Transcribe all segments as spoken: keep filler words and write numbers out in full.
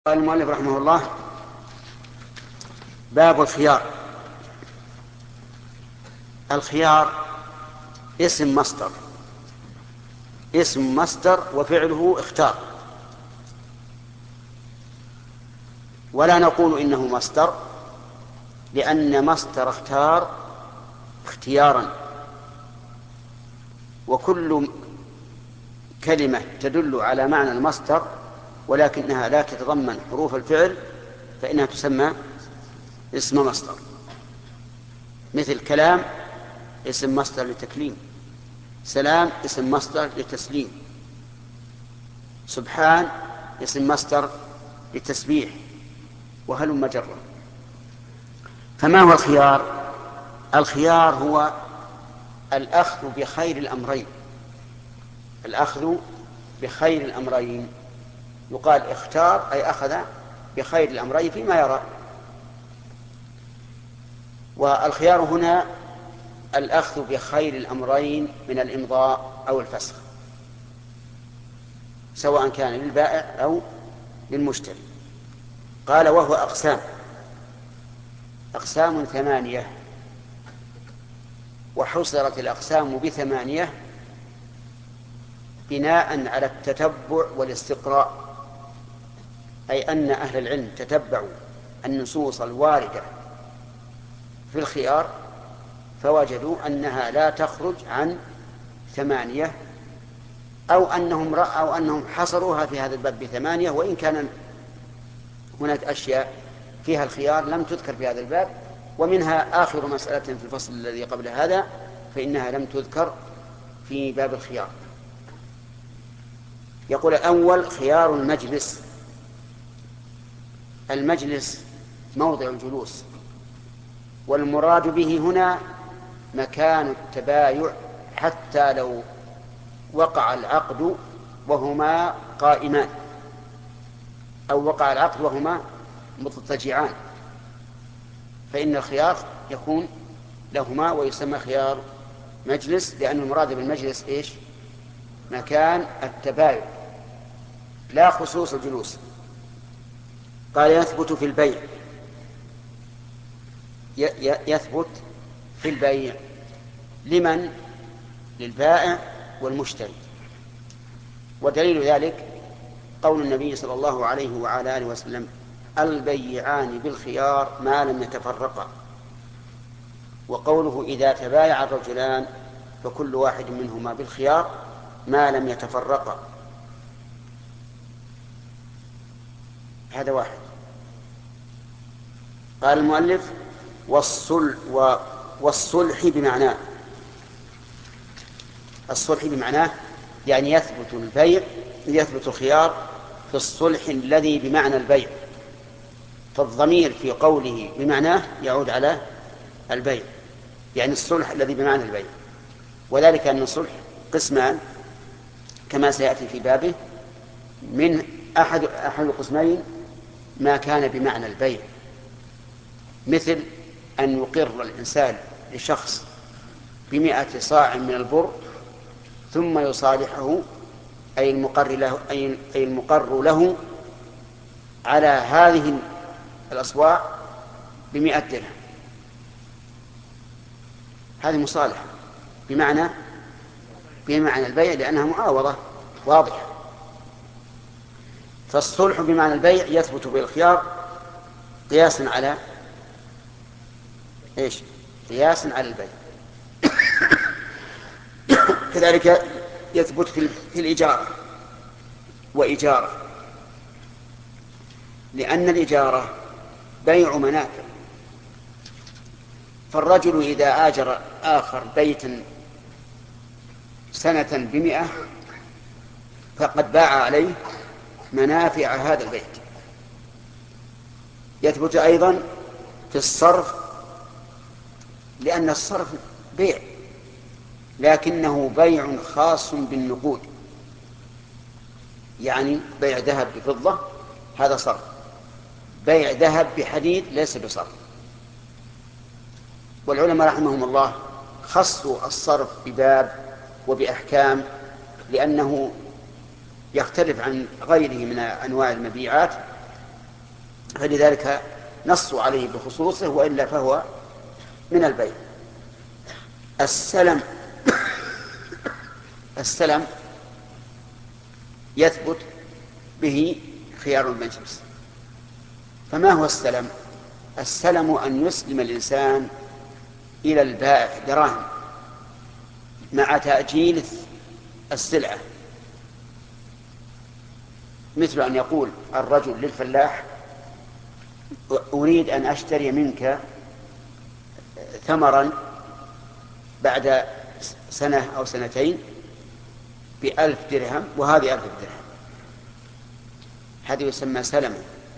قال المؤلف رحمه الله: باب الخيار. الخيار اسم مصدر اسم مصدر وفعله اختار، ولا نقول إنه مصدر، لأن مصدر اختار اختيارا، وكل كلمة تدل على معنى المصدر ولكنها لا تتضمن حروف الفعل فإنها تسمى اسم مصدر. مثل كلام اسم مصدر لتكليم، سلام اسم مصدر لتسليم، سبحان اسم مصدر للتسبيح، وهلم جرا. فما هو الخيار؟ الخيار هو الأخذ بخير الأمرين الأخذ بخير الأمرين يقال اختار أي أخذ بخير الأمرين فيما يرى. والخيار هنا الأخذ بخير الأمرين من الإمضاء أو الفسخ، سواء كان للبائع أو للمشتري. قال: وهو أقسام أقسام ثمانية، وحصرت الأقسام بثمانية بناء على التتبع والاستقراء، أي أن أهل العلم تتبعوا النصوص الواردة في الخيار فوجدوا أنها لا تخرج عن ثمانية، أو أنهم رأوا أنهم حصروها في هذا الباب بثمانية، وإن كان هناك أشياء فيها الخيار لم تذكر في هذا الباب، ومنها آخر مسألة في الفصل الذي قبل هذا فإنها لم تذكر في باب الخيار. يقول: الأول خيار المجلس. المجلس موضع الجلوس، والمراد به هنا مكان التبايع، حتى لو وقع العقد وهما قائمان، أو وقع العقد وهما مضطجعان، فإن الخيار يكون لهما ويسمى خيار مجلس، لأن المراد بالمجلس إيش؟ مكان التبايع لا خصوص الجلوس. قال: يثبت في البيع. يثبت في البيع لمن؟ للبائع والمشتري. ودليل ذلك قول النبي صلى الله عليه وعلى آله وسلم: البيعان بالخيار ما لم يتفرقا. وقوله: إذا تبايع الرجلان فكل واحد منهما بالخيار ما لم يتفرقا. هذا واحد. قال المؤلف: والصلح والصلح بمعناه. الصلح بمعناه يعني يثبت البيع يثبت الخيار في الصلح الذي بمعنى البيع، فالضمير في قوله بمعناه يعود على البيع، يعني الصلح الذي بمعنى البيع. وذلك أن الصلح قسمان كما سيأتي في بابه، من أحد أحد القسمين ما كان بمعنى البيع، مثل أن يقر الإنسان لشخص بمئة صاع من البر ثم يصالحه، أي المقر له, أي المقر له على هذه الأصواع بمئة درهم. هذه مصالحة بمعنى بمعنى البيع، لأنها معاوضة واضحة. فالصلح بمعنى البيع يثبت بالخيار قياسا على إيش؟ قياسا على البيع. كذلك يثبت في الإجارة وإجارة، لأن الإجارة بيع منافع. فالرجل إذا آجر آخر بيتا سنة بمئة فقد باع عليه منافع هذا البيت. يثبت أيضا في الصرف، لأن الصرف بيع لكنه بيع خاص بالنقود، يعني بيع ذهب بفضة هذا صرف، بيع ذهب بحديد ليس بصرف. والعلماء رحمهم الله خصوا الصرف بباب وبأحكام، لأنه يختلف عن غيره من أنواع المبيعات، فلذلك نصوا عليه بخصوصه، وإلا فهو من البيع. السلم السلم يثبت به خيار المجلس. فما هو السلم؟ السلم أن يسلم الإنسان إلى البائع دراهم مع تأجيل السلعة، مثل أن يقول الرجل للفلاح: أريد أن أشتري منك ثمرا بعد سنة أو سنتين بألف درهم، وهذه ألف درهم. هذا يسمى سلما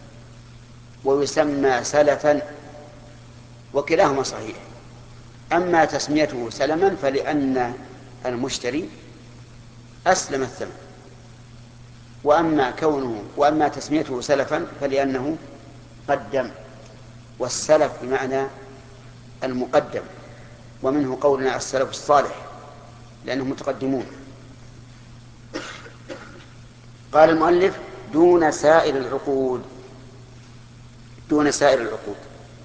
ويسمى سلفا، وكلاهما صحيح. أما تسميته سلما فلأن المشتري أسلم الثمن، وأما كونه وأما تسميته سلفا فلأنه قدم، والسلف بمعنى المقدم، ومنه قولنا السلف الصالح لأنهم متقدمون. قال المؤلف: دون سائر العقود. دون سائر العقود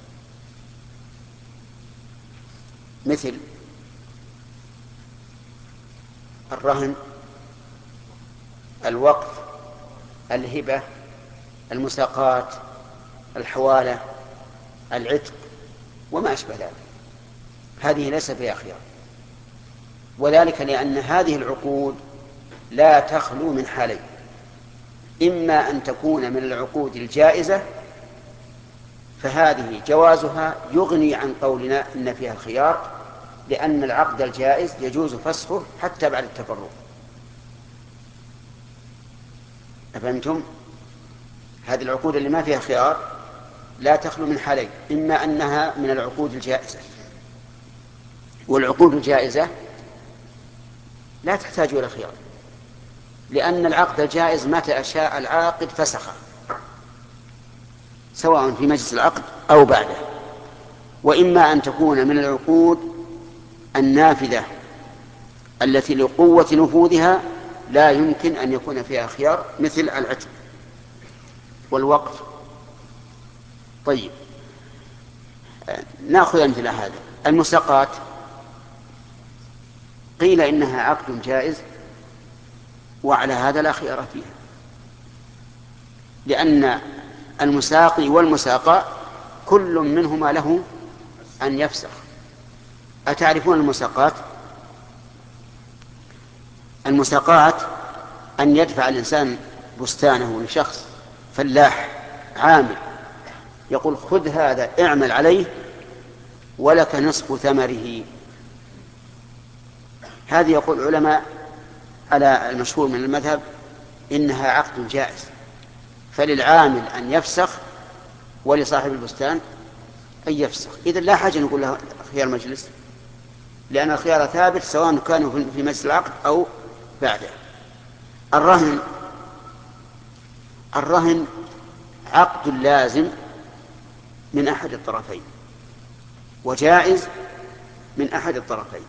مثل الرهن، الوقف، الهبة، المساقات، الحوالة، العتق، وما أشبه ذلك. هذه ليس فيها خيار، وذلك لأن هذه العقود لا تخلو من حالين: إما أن تكون من العقود الجائزة فهذه جوازها يغني عن قولنا إن فيها الخيار، لأن العقد الجائز يجوز فسخه حتى بعد التفرق. أفهمتم؟ هذه العقود اللي ما فيها خيار لا تخلو من حالين: إما أنها من العقود الجائزة، والعقود الجائزة لا تحتاج إلى خيار، لأن العقد الجائز متى شاء العاقد فسخه، سواء في مجلس العقد أو بعده. وإما أن تكون من العقود النافذة التي لقوة نفوذها لا يمكن أن يكون فيها خيار، مثل العتق والوقف. طيب، نأخذ أمثلة على هذا. المساقات قيل إنها عقد جائز، وعلى هذا لا خيار فيها، لأن المساقي والمساقى كل منهما له أن يفسخ. أتعرفون المساقات؟ المساقات أن يدفع الإنسان بستانه لشخص فلاح عامل، يقول: خذ هذا اعمل عليه ولك نصف ثمره. هذه يقول العلماء على المشهور من المذهب إنها عقد جائز، فللعامل أن يفسخ ولصاحب البستان أن يفسخ. إذن لا حاجة نقول له خيار مجلس، لأن الخيار ثابت سواء كانوا في مجلس العقد أو بعده. الرهن الرهن عقد لازم من أحد الطرفين، وجائز من أحد الطرفين،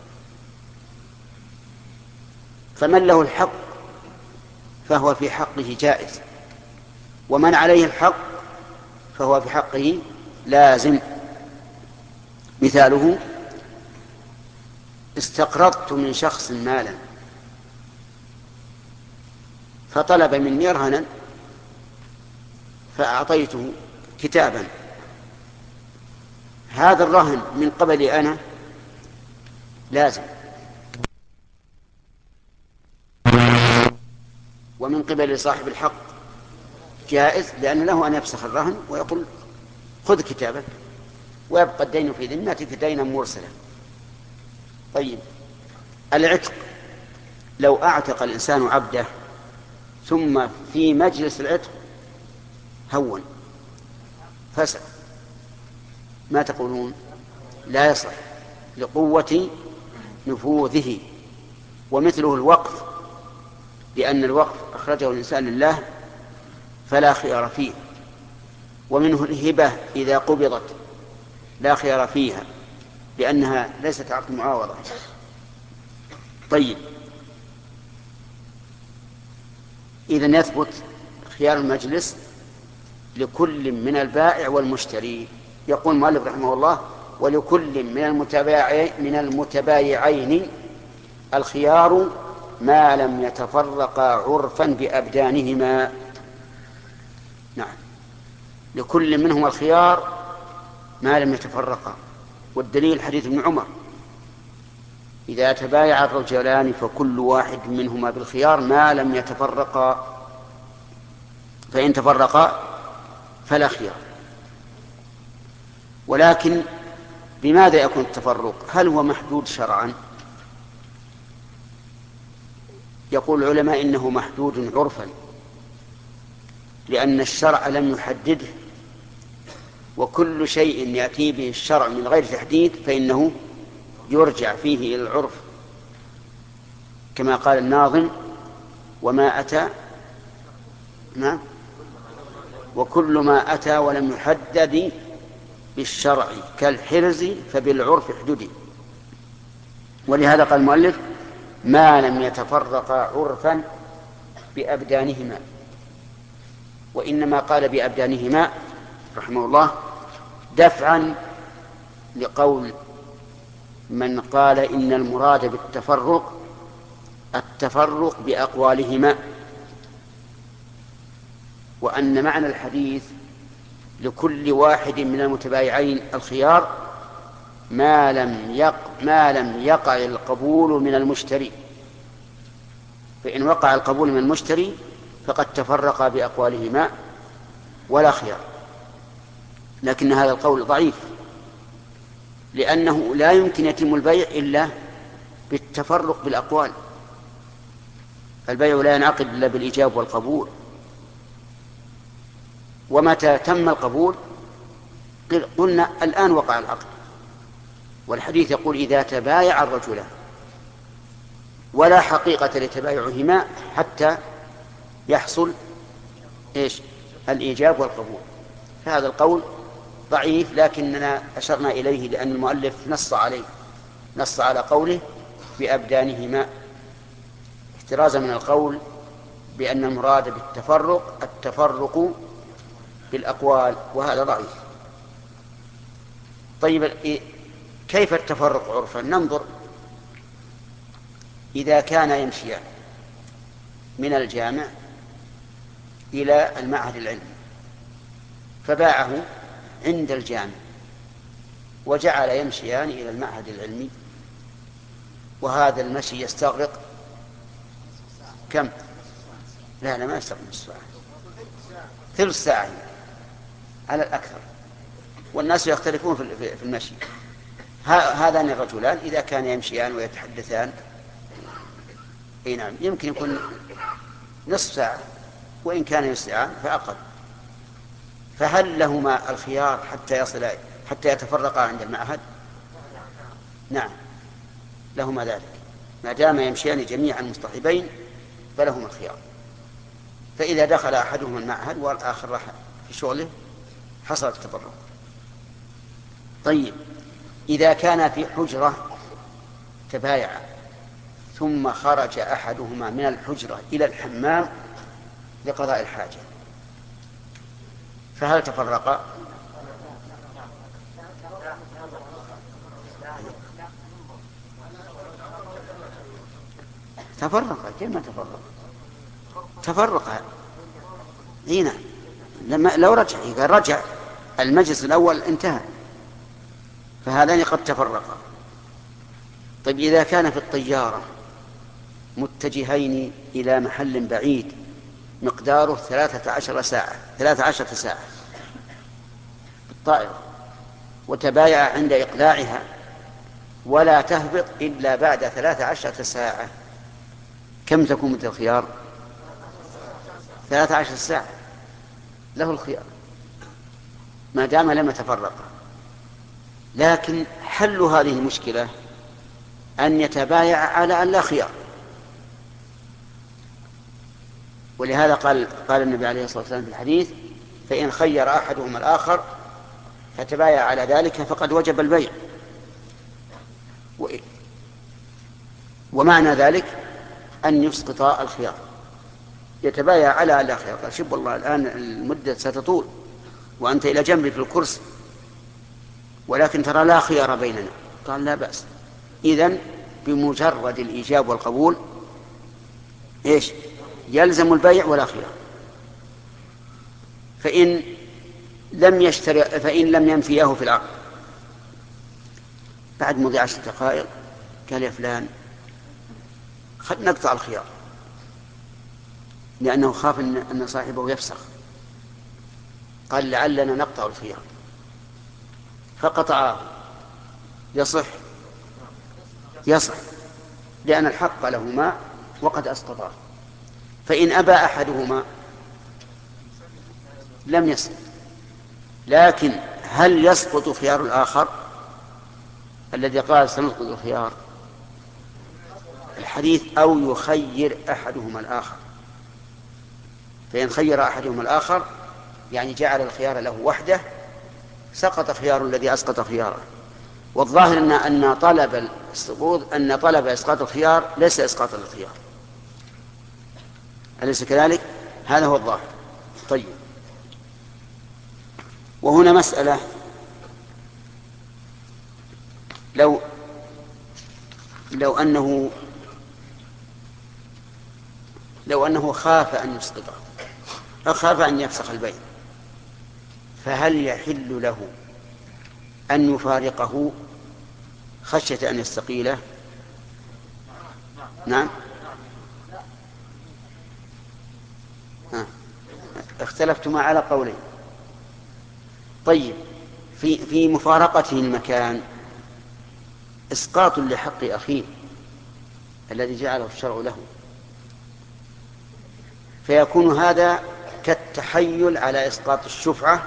فمن له الحق فهو في حقه جائز، ومن عليه الحق فهو في حقه لازم. مثاله: استقرضت من شخص مالا فطلب مني رهنا فأعطيته كتابا، هذا الرهن من قبلي أنا لازم، ومن قبل صاحب الحق جائز، لأن له أن يفسخ الرهن ويقول: خذ كتابك، ويبقى الدين في ذمتك دينا مرسلا. طيب، العتق: لو أعتق الإنسان عبده ثم في مجلس العتق هون فسد، ما تقولون؟ لا يصح لقوة نفوذه. ومثله الوقف، لأن الوقف أخرجه الإنسان لله فلا خيار فيه. ومنه الهبة إذا قبضت لا خيار فيها، لأنها ليست عقد معاوضة. طيب، إذن يثبت خيار المجلس لكل من البائع والمشتري. يقول المؤلف رحمه الله: ولكل من المتبايعين من المتبايعين الخيار ما لم يتفرقا عرفا بأبدانهما. نعم، لكل منهما الخيار ما لم يتفرقا، والدليل حديث ابن عمر: إذا تبايع الرجلان فكل واحد منهما بالخيار ما لم يتفرقا، فإن تفرقا فلا خيار. ولكن بماذا يكون التفرق؟ هل هو محدود شرعا؟ يقول العلماء إنه محدود عرفا، لأن الشرع لم يحدده، وكل شيء يأتي به الشرع من غير تحديد فإنه يرجع فيه إلى العرف، كما قال الناظم: وما أتى ما وكل ما أتى ولم يحدد بالشرع كالحرز فبالعرف احددي. ولهذا قال المؤلف: ما لم يتفرقا عرفا بأبدانهما. وإنما قال بأبدانهما رحمه الله دفعا لقول من قال إن المراد بالتفرق التفرق بأقوالهما، وأن معنى الحديث لكل واحد من المتبايعين الخيار ما لم يق ما لم يقع القبول من المشتري، فإن وقع القبول من المشتري فقد تفرقا بأقوالهما ولا خيار. لكن هذا القول ضعيف، لأنه لا يمكن يتم البيع إلا بالتفرق بالأقوال، البيع لا ينعقد إلا بالإيجاب والقبول. ومتى تم القبول قلنا الآن وقع العقد، والحديث يقول: إذا تبايع الرجلان، ولا حقيقة لتبايعهما حتى يحصل إيش؟ الإيجاب والقبول. فهذا القول ضعيف، لكننا أشرنا إليه لأن المؤلف نص عليه، نص على قوله بأبدانهما، احترازا من القول بأن المراد بالتفرق التفرق بالأقوال، وهذا ضعيف. طيب، كيف التفرق عرفا؟ ننظر. إذا كان يمشيان من الجامع إلى المعهد العلمي فباعه عند الجامع وجعل يمشيان إلى المعهد العلمي، وهذا المشي يستغرق كم؟ لا لا ما يستغرق نصف ساعة، ثلث ساعة على الأكثر، والناس يختلفون في المشي. هذان الرجلان إذا كان يمشيان ويتحدثان أي نعم يمكن يكون نصف ساعة، وإن كان يسرعان فأقل. فهل لهما الخيار حتى يصل حتى يتفرقا عند المعهد؟ نعم لهما ذلك، ما دام يمشيان جميعا مصطحبين فلهما الخيار. فإذا دخل أحدهما المعهد والآخر راح في شغله حصل التفرق. طيب، إذا كان في حجرة تبايع ثم خرج أحدهما من الحجرة إلى الحمام لقضاء الحاجة، فهل تفرقا؟ تفرقا. كيف ما تفرقا؟ تفرقا هنا لما لو رجع، إذا رجع المجلس الأول انتهى، فهذان قد تفرقا. طيب، إذا كان في الطيارة متجهين إلى محل بعيد مقداره ثلاثة عشر ساعة ثلاثة عشر ساعة بالطائرة، وتبايع عند إقلاعها ولا تهبط إلا بعد ثلاثة عشر ساعة، كم تكون مدة الخيار؟ ثلاثة عشر ساعة، له الخيار ما دام لم يتفرقا. لكن حل هذه المشكلة أن يتبايع على أن لا خيار. ولهذا قال قال النبي عليه الصلاة والسلام في الحديث: فإن خير أحدهما الآخر فتبايع على ذلك فقد وجب البيع. ومعنى ذلك أن يسقط الخيار، يتبايع على أن لا خيار. قال: شوف والله الآن المدة ستطول، وأنت إلى جنبي في الكرسي، ولكن ترى لا خيار بيننا. قال لا بأس. إذن بمجرد الإيجاب والقبول إيش؟ يلزم البيع ولا خيار. فإن لم يشتري فإن لم ينفيه في العقد بعد مضي عشر دقائق قال يا فلان خل نقطع الخيار، لأنه خاف أن صاحبه يفسخ، قال لعلنا نقطع الخيار فقطعه. يصح؟ يصح، لأن الحق لهما وقد أسقطاه. فإن أبى أحدهما لم يسقط. لكن هل يسقط خيار الآخر الذي قال سنسقط الخيار؟ الحديث أو يخير أحدهما الآخر، فإن خير أحدهما الآخر يعني جعل الخيار له وحده سقط خيار الذي أسقط خياره. والظاهر أن أن طلب السقوط أن طلب إسقاط الخيار ليس إسقاط الخيار، أليس كذلك؟ هذا هو الظاهر. طيب، وهنا مسألة، لو لو أنه لو أنه خاف أن يسقطه أو خاف أن يفسخ البيع، فهل يحل له أن يفارقه خشية أن يستقيله؟ نعم. ها. اختلفتما على قولين. طيب، في في مفارقته المكان إسقاط لحق أخيه الذي جعله الشرع له، فيكون هذا كالتحيل على إسقاط الشفعة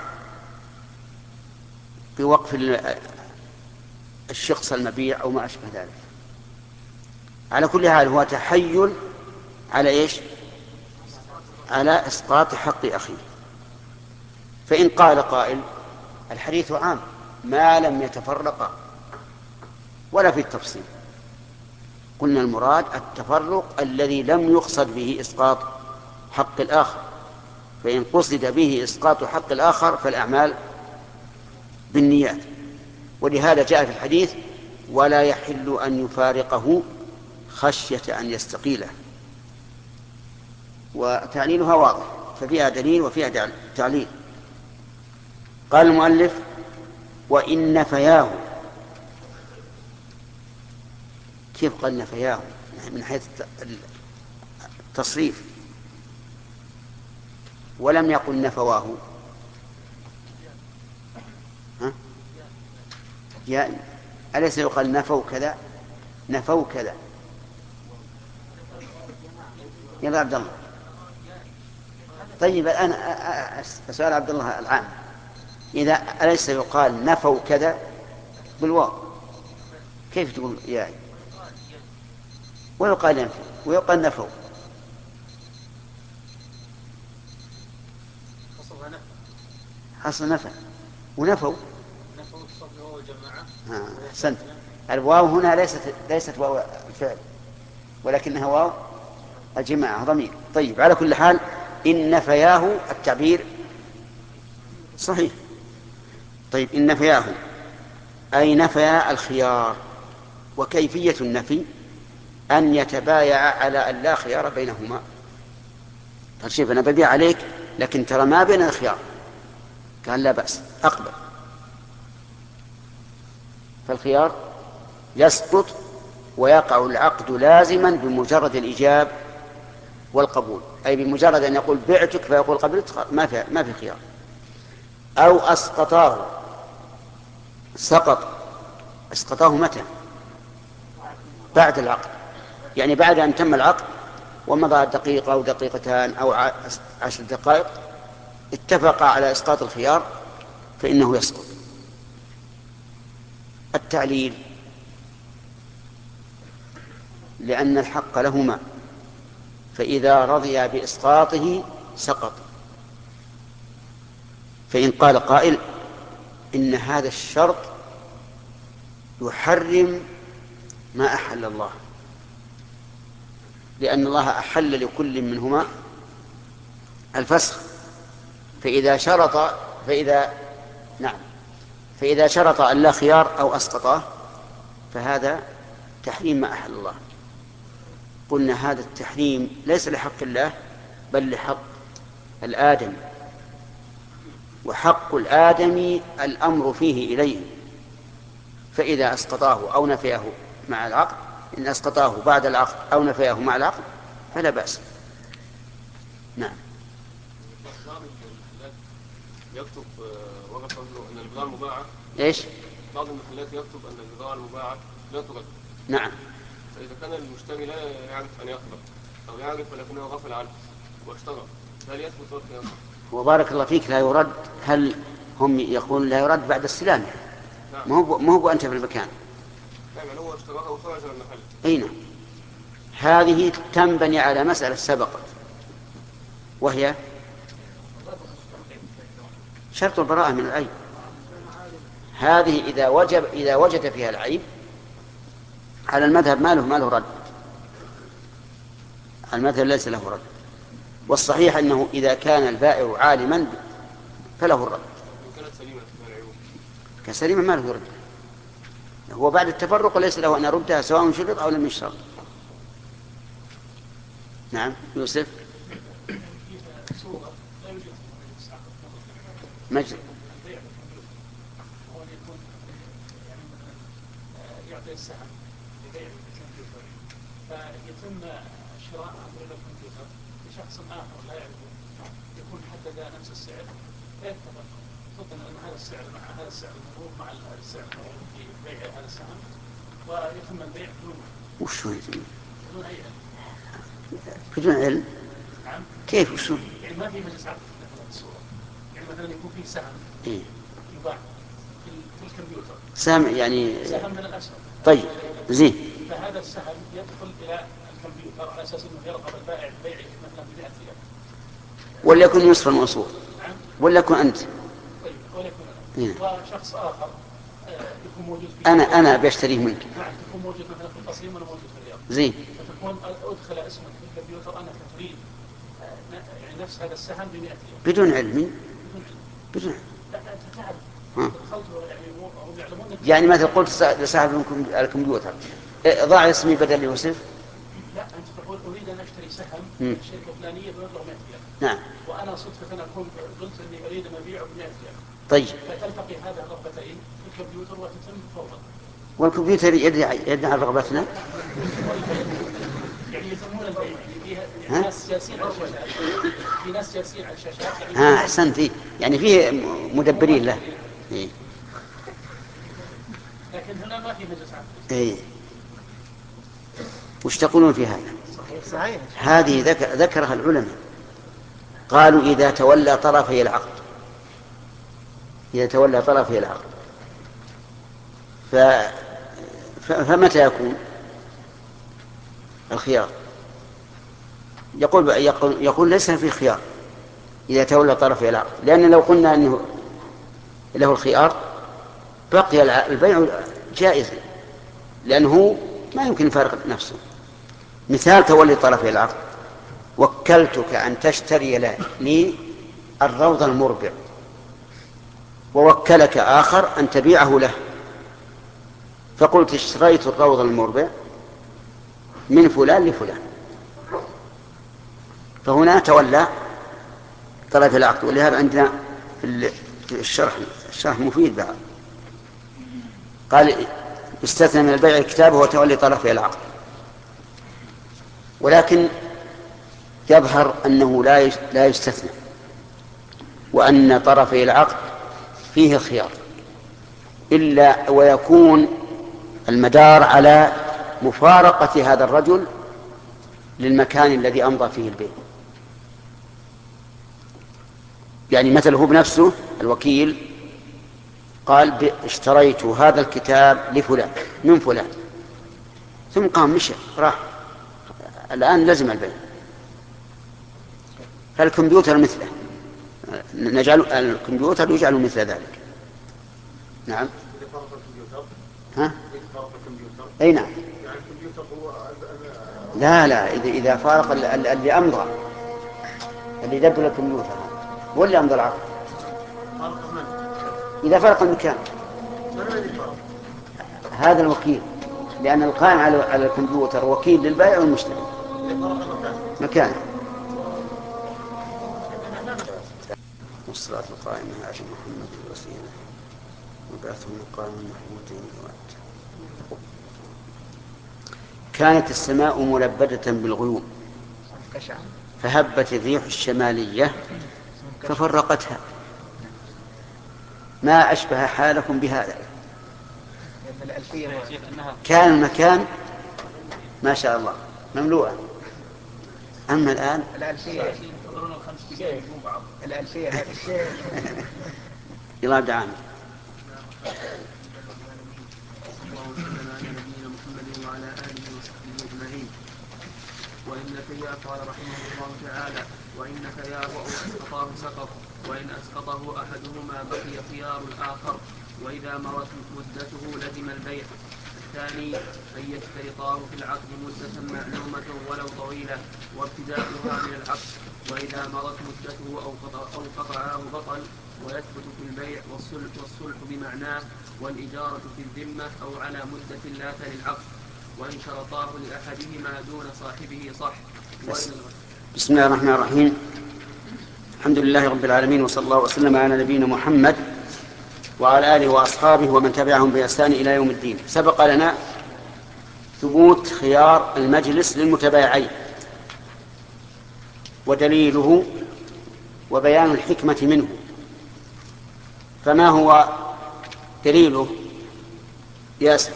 بوقف الشخص المبيع أو ما أشبه ذلك. على كل حال هو تحيل على إيش؟ على إسقاط حق أخيه. فإن قال قائل الحديث عام ما لم يتفرقا ولا في التفصيل، قلنا المراد التفرق الذي لم يقصد به إسقاط حق الآخر، فإن قصد به إسقاط حق الآخر فالأعمال بالنيات. ولهذا جاء في الحديث ولا يحل أن يفارقه خشية أن يستقيله، وتعليلها واضح، ففيها دليل وفيها تعليل. قال المؤلف وإن نفياه. كيف قال نفياه؟ من حيث التصريف، ولم يقل نفواه. ها؟ يعني أليس يقال نفوا كذا نفوا كذا؟ يا عبد الله. طيب الآن سؤال عبد الله العام، إذا أليس يقال نفوا كذا بالواو، كيف تقول ياي؟ ويقال ينفي ويقال نفوا. حصل نفع ونفوا. آه، أحسنت. الواو هنا ليست ليست واو الفعل، ولكنها واو الجماعة ضمير. طيب، على كل حال إن نفياه التعبير صحيح. طيب، إن نفياه أي نفي الخيار. وكيفية النفي أن يتبايع على أن لا خيار بينهما. قال شوف أنا ببيع عليك لكن ترى ما بين الخيار، قال لا بأس أقبل، فالخيار يسقط ويقع العقد لازما بمجرد الإيجاب والقبول، أي بمجرد أن يقول بعتك فيقول قبلت، ما في ما في خيار. أو أسقطاه. سقط أسقطاه متى؟ بعد العقد، يعني بعد أن تم العقد ومضى دقيقة أو دقيقتان أو عشر دقائق اتفق على إسقاط الخيار فإنه يسقط. التعليل لأن الحق لهما، فإذا رضي بإسقاطه سقط. فإن قال قائل إن هذا الشرط يحرم ما أحل الله، لأن الله أحل لكل منهما الفسخ، فإذا شرط فإذا نعم فإذا شرط أن لا خيار أو أسقطه فهذا تحريم ما أحل الله. قلنا هذا التحريم ليس لحق الله بل لحق الآدمي، وحق الآدمي الأمر فيه إليه، فإذا أسقطاه أو نفيه مع العقد، إن أسقطاه بعد العقد أو نفيه مع العقد فلا بأس. نعم. يكتب وقت أن البضاعة المباعة إيش؟ بعض المحلات يكتب أن البضاعة المباعة لا ترد. نعم. فإذا كان المشتري لا يعرف أن يقبل أو يعرف ولكنه غفل عنه واشترى، هل يثبت رد خيانته؟ وبارك الله فيك، لا يرد. هل هم يقول لا يرد بعد استلامه؟ نعم. ما هو ما هو أنت في المكان. نعم، يعني هو اشتراها وخرج من المحل. أي نعم. هذه تنبني على مسألة سبقت، وهي شرط البراءة من العيب. هذه إذا وجب إذا وجد فيها العيب على المذهب ما له ما له رد، المذهب ليس له رد. والصحيح أنه إذا كان البائع عالما فله الرد. كانت سليمة كسليمة ما له يرد، هو بعد التفرق ليس له أن يردها سواء شرط أو لم يشترط. نعم يوسف. مجد. يعطي السهم لبيع الكمبيوتر فيتم شراء عبر الكمبيوتر لشخص آخر لا يعرفه، يكون حدد نفس السعر فيتفق خطا أن هذا السعر مع هذا السعر المطلوب مع السعر المطلوب في بيع هذا السهم، ويتم البيع بدون وش هو بدون أي علم. بدون علم؟ نعم. كيف وش هو؟ يعني ما في مجلس عقد في هذه الصورة. يعني مثلا يكون في سهم إيه؟ يباع في الكمبيوتر. سهم يعني سهم من الأسهم. طيب زين. فهذا السهم يدخل إلى الكمبيوتر على أساس أنه يرغب البائع ببيعه مثلا بمئة ريال. وليكن يوسف الموصول. نعم. وليكن أنت. طيب وليكن إيه؟ وشخص آخر يكون موجود في أنا أنا بشتريه منك. نعم يكون موجود مثلا في القصيم وأنا موجود في الرياض. زين. فتكون أدخل اسمك في الكمبيوتر أنك تريد يعني نفس هذا السهم بمئة ريال. بدون علم. بدون علم. بدون علم. لا أنت تعرف. ها. دخلت يعني هم يعلمون. يعني مثل قلت لصاحب الكمبيوتر ضع اسمي بدل يوسف. لا أنت تقول أريد أن أشتري سهم مم. من شركة فلانية بمبلغ مئة ريال. نعم. وأنا صدفة أكون قلت أني أريد أن أبيعه بمئة ريال. طيب. فتلتقي هذه الرغبتين في الكمبيوتر وتتم فوضى. والكمبيوتر يدعي يدعي رغبتنا. يعني يسمون البيع يعني فيها يعني ناس جالسين على الشاشات، في ناس جالسين على الشاشات يعني. ها أحسنت. فيه يعني فيه مدبرين له. إيه. لكن هنا ما في مجلس عقد. إيه. وش تقولون في هذا؟ صحيح صحيح. هذه ذكر ذكرها العلماء، قالوا إذا تولى طرفي العقد إذا تولى طرفي العقد ف... ف... فمتى يكون الخيار؟ يقول يقول, يقول ليس في خيار إذا تولى طرفي العقد، لأن لو قلنا أنه له الخيار بقي البيع جائزا، لأنه ما يمكن يفارق نفسه. مثال تولي طرفي العقد: وكلتك أن تشتري لي الروض المربع، ووكلك آخر أن تبيعه له، فقلت اشتريت الروض المربع من فلان لفلان، فهنا تولى طرف العقد. ولهذا عندنا في الشرح الشرح مفيد بعد قال استثنى من البيع الكتاب هو تولي طرفي العقد، ولكن يظهر أنه لا لا يستثنى، وأن طرفي العقد فيه الخيار، إلا ويكون المدار على مفارقة هذا الرجل للمكان الذي أمضى فيه البيع. يعني مثل هو بنفسه الوكيل قال اشتريت هذا الكتاب لفلان من فلان، ثم قام مشى راح، الآن لزم البيع. فالكمبيوتر مثله، نجعل الكمبيوتر يجعل مثل ذلك. نعم. ها؟ أي نعم. لا لا إذا إذا فارق اللي أمضى، اللي يدبر الكمبيوتر هو اللي أمضى العقد. إذا فرق المكان هذا الوكيل، لأن القائم على على الكمبيوتر وكيل للبائع والمشتري مكانه. والصلاة القائمة على محمد الوسيلة وبعثه مقام محمود وعد. كانت السماء ملبدة بالغيوم فهبت الريح الشمالية ففرقتها. ما أشبه حالكم بهذا. كان المكان ما شاء الله مملوءا، أما الآن يلا ابدأ عامل. وإنك يا قال رحمه الله تعالى وإنك يا وإن أسقطاه سقط وإن أسقطه أحدهما بقي خيار الآخر وإذا مرت مدته لزم البيع. الثاني أن يشترطاه في العقد مدة معلومة ولو طويلة وابتداؤها من العقد، وإذا مرت مدته أو قطعاه بطل ويثبت في البيع والصلح, والصلح بمعناه والإجارة في الذمة أو على مدة لا تلي العقد، وإن شرطاه لأحدهما دون صاحبه صح. بسم الله الرحمن الرحيم. الحمد لله رب العالمين، وصلى الله وسلم على نبينا محمد وعلى آله وأصحابه ومن تبعهم بإحسان إلى يوم الدين. سبق لنا ثبوت خيار المجلس للمتبايعين ودليله وبيان الحكمة منه. فما هو دليله ياسر؟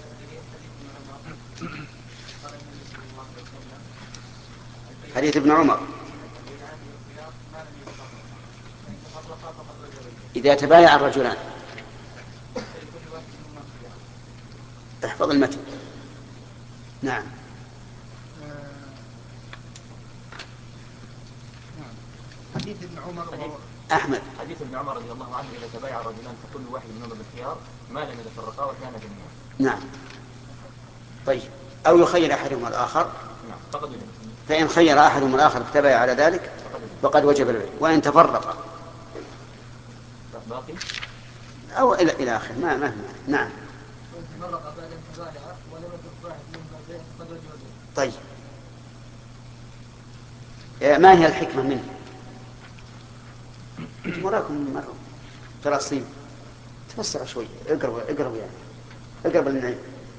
حديث ابن عمر إذا تبايع الرجلان. احفظ المتن. نعم. حديث ابن عمر أحمد. حديث ابن عمر رضي الله عنه إذا تبايع الرجلان فكل واحد منهما بالخيار ما لم يتفرقا وكان جميعا. نعم. طيب، أو يخير أحدهما الآخر. نعم. فقد فإن خير أحدهما الآخر فتبايع على ذلك فقد وجب البيع. وإن تفرقا باقي أو إلى إلى آخر ما ما نعم. طيب، ما هي الحكمة منه؟ مراكم مرة تراصيم تفسر شوي. اقرب اقرب يعني اقرب للنعيم.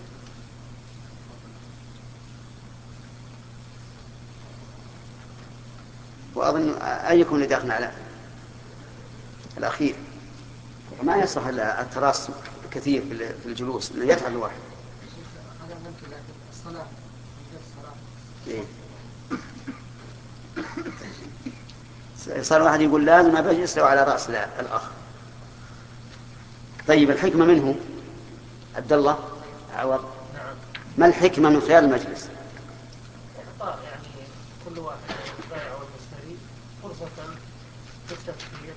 وأظن أيكم اللي داخل على الأخير ما يصح التراص كثير في الجلوس إنه يتعب الواحد. إيه؟ صار واحد يقول لازم أبى يستوى على رأس الآخر. طيب، الحكمة منه عبد الله عوض. ما الحكمة من خيار المجلس؟ يعني كل واحد البائع والمشتري فرصة للتفكير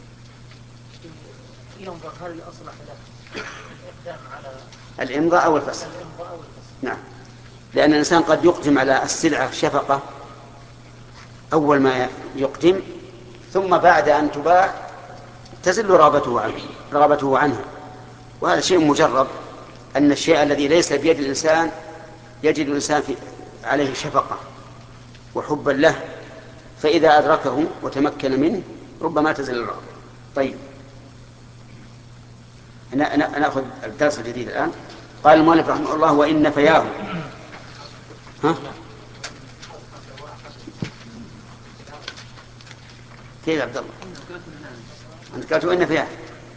ينظر هل الأصلح له الإقدام على الإمضاء أو الفسخ. نعم، لأن الإنسان قد يقدم على السلعة شفقة أول ما يقدم، ثم بعد أن تباع تزل رغبته عنه رغبته عنها وهذا شيء مجرب، أن الشيء الذي ليس بيد الإنسان يجد الإنسان في عليه شفقة وحبا له، فإذا أدركه وتمكن منه ربما تزل الرغبة. طيب، نأخذ الدرس الجديد الآن. قال المؤلف رحمه الله وإن فياه. ها؟ كيف عبد الله؟ أنت قلت وإن فياه.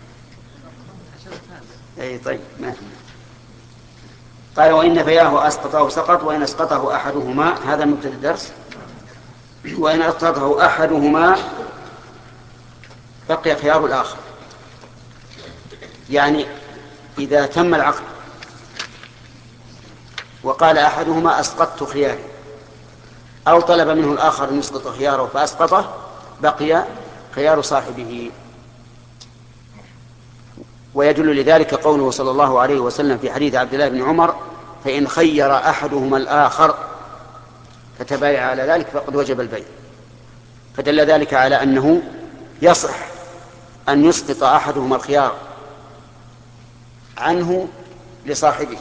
أي طيب، ما قال وإن فياه أسقطه سقط وإن أسقطه أحدهما. هذا مبتدأ الدرس. وإن أسقطه أحدهما بقي خيار الآخر. يعني إذا تم العقد وقال أحدهما أسقطت خياري، أو طلب منه الآخر أن يسقط خياره فأسقطه، بقي خيار صاحبه. ويدل لذلك قوله صلى الله عليه وسلم في حديث عبد الله بن عمر فإن خير أحدهما الآخر فتبايع على ذلك فقد وجب البيع. فدل ذلك على أنه يصح أن يسقط أحدهما الخيار عنه لصاحبه،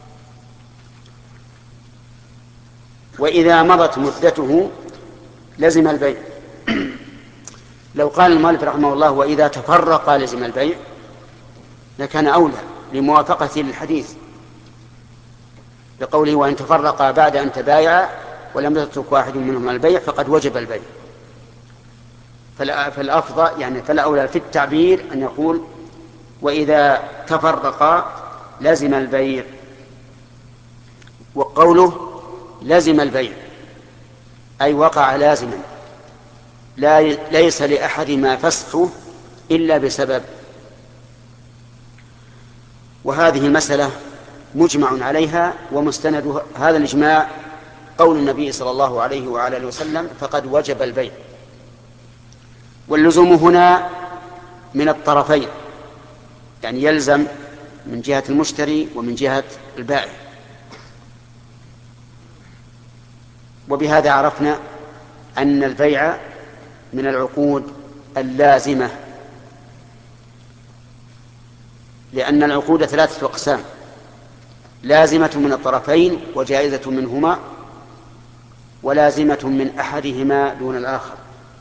وإذا مضت مدته لزم البيع. لو قال المؤلف رحمه الله وإذا تفرق لزم البيع لكان أولى لموافقته للحديث، لقوله وإن تفرقا بعد أن تبايعا ولم يترك واحد منهما البيع فقد وجب البيع. فالأفضل يعني فالأولى في التعبير أن يقول وإذا تفرقا لزم البيع. وقوله لزم البيع أي وقع لازما، لا ليس لأحدهما فسخه إلا بسبب. وهذه المسألة مجمع عليها، ومستند هذا الإجماع قول النبي صلى الله عليه وعلى آله وسلم فقد وجب البيع. واللزوم هنا من الطرفين، يعني يلزم من جهة المشتري ومن جهة البائع. وبهذا عرفنا أن البيع من العقود اللازمة، لأن العقود ثلاثة أقسام: لازمة من الطرفين وجائزة منهما ولازمة من أحدهما دون الآخر.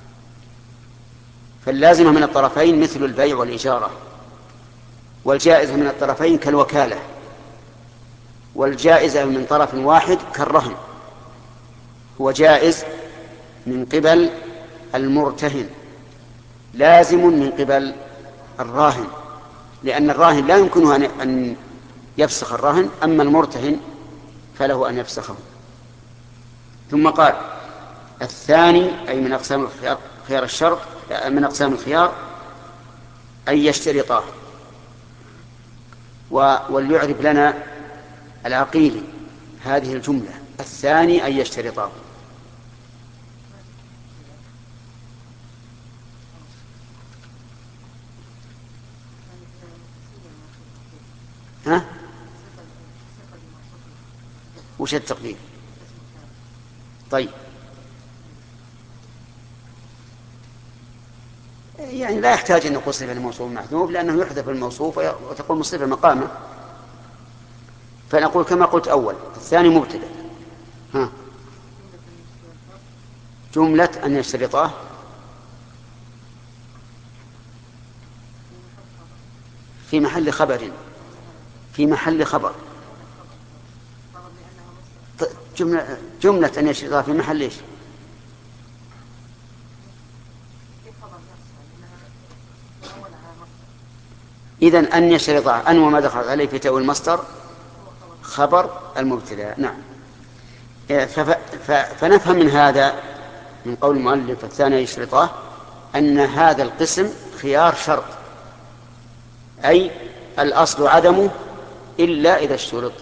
فاللازمة من الطرفين مثل البيع والإجارة، والجائزة من الطرفين كالوكالة، والجائزة من طرف واحد كالرهن. هو جائز من قبل المرتهن، لازم من قبل الراهن، لأن الراهن لا يمكنه أن يفسخ الرهن، أما المرتهن فله أن يفسخه. ثم قال الثاني أي من أقسام الخيار خيار الشرط من أقسام الخيار أن يشترطاه. وليعرف لنا العقيلي هذه الجملة الثاني أن يشترطاه. ها؟ وش التقدير؟ طيب، يعني لا يحتاج أن نقول صفة الموصوف محذوف، لأنه يحذف الموصوف وتقول مصفة مقامه، فنقول كما قلت أول الثاني مبتدأ. ها، جملة أن يشترطاه في محل خبر في محل خبر جملة, جملة أن يشترطاه في محل إيش؟ إذن أن يشترطاه أن وما دخل عليه في تأويل المصدر خبر المبتدأ. نعم. فنفهم من هذا من قول المؤلف الثاني يشترطاه أن هذا القسم خيار شرط، أي الأصل عدمه إلا إذا اشترط،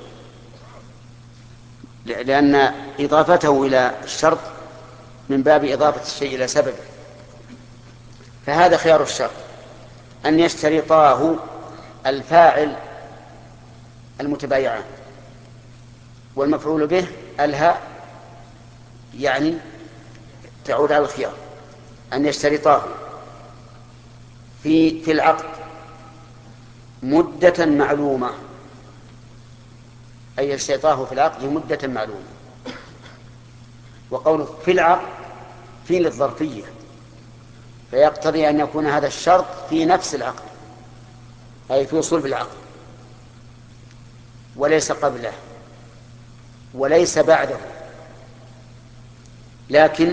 لأن إضافته إلى الشرط من باب إضافة الشيء إلى سببه. فهذا خيار الشرط أن يشترطاه الفاعل المتبايعان، والمفعول به الهاء يعني تعود على الخيار. أن يشترطاه في في العقد مدة معلومة، أي يشترطاه في العقد مدة معلومة. وقوله في العقد في للظرفية، فيقتضي أن يكون هذا الشرط في نفس العقد، أي في صلب العقد، وليس قبله وليس بعده. لكن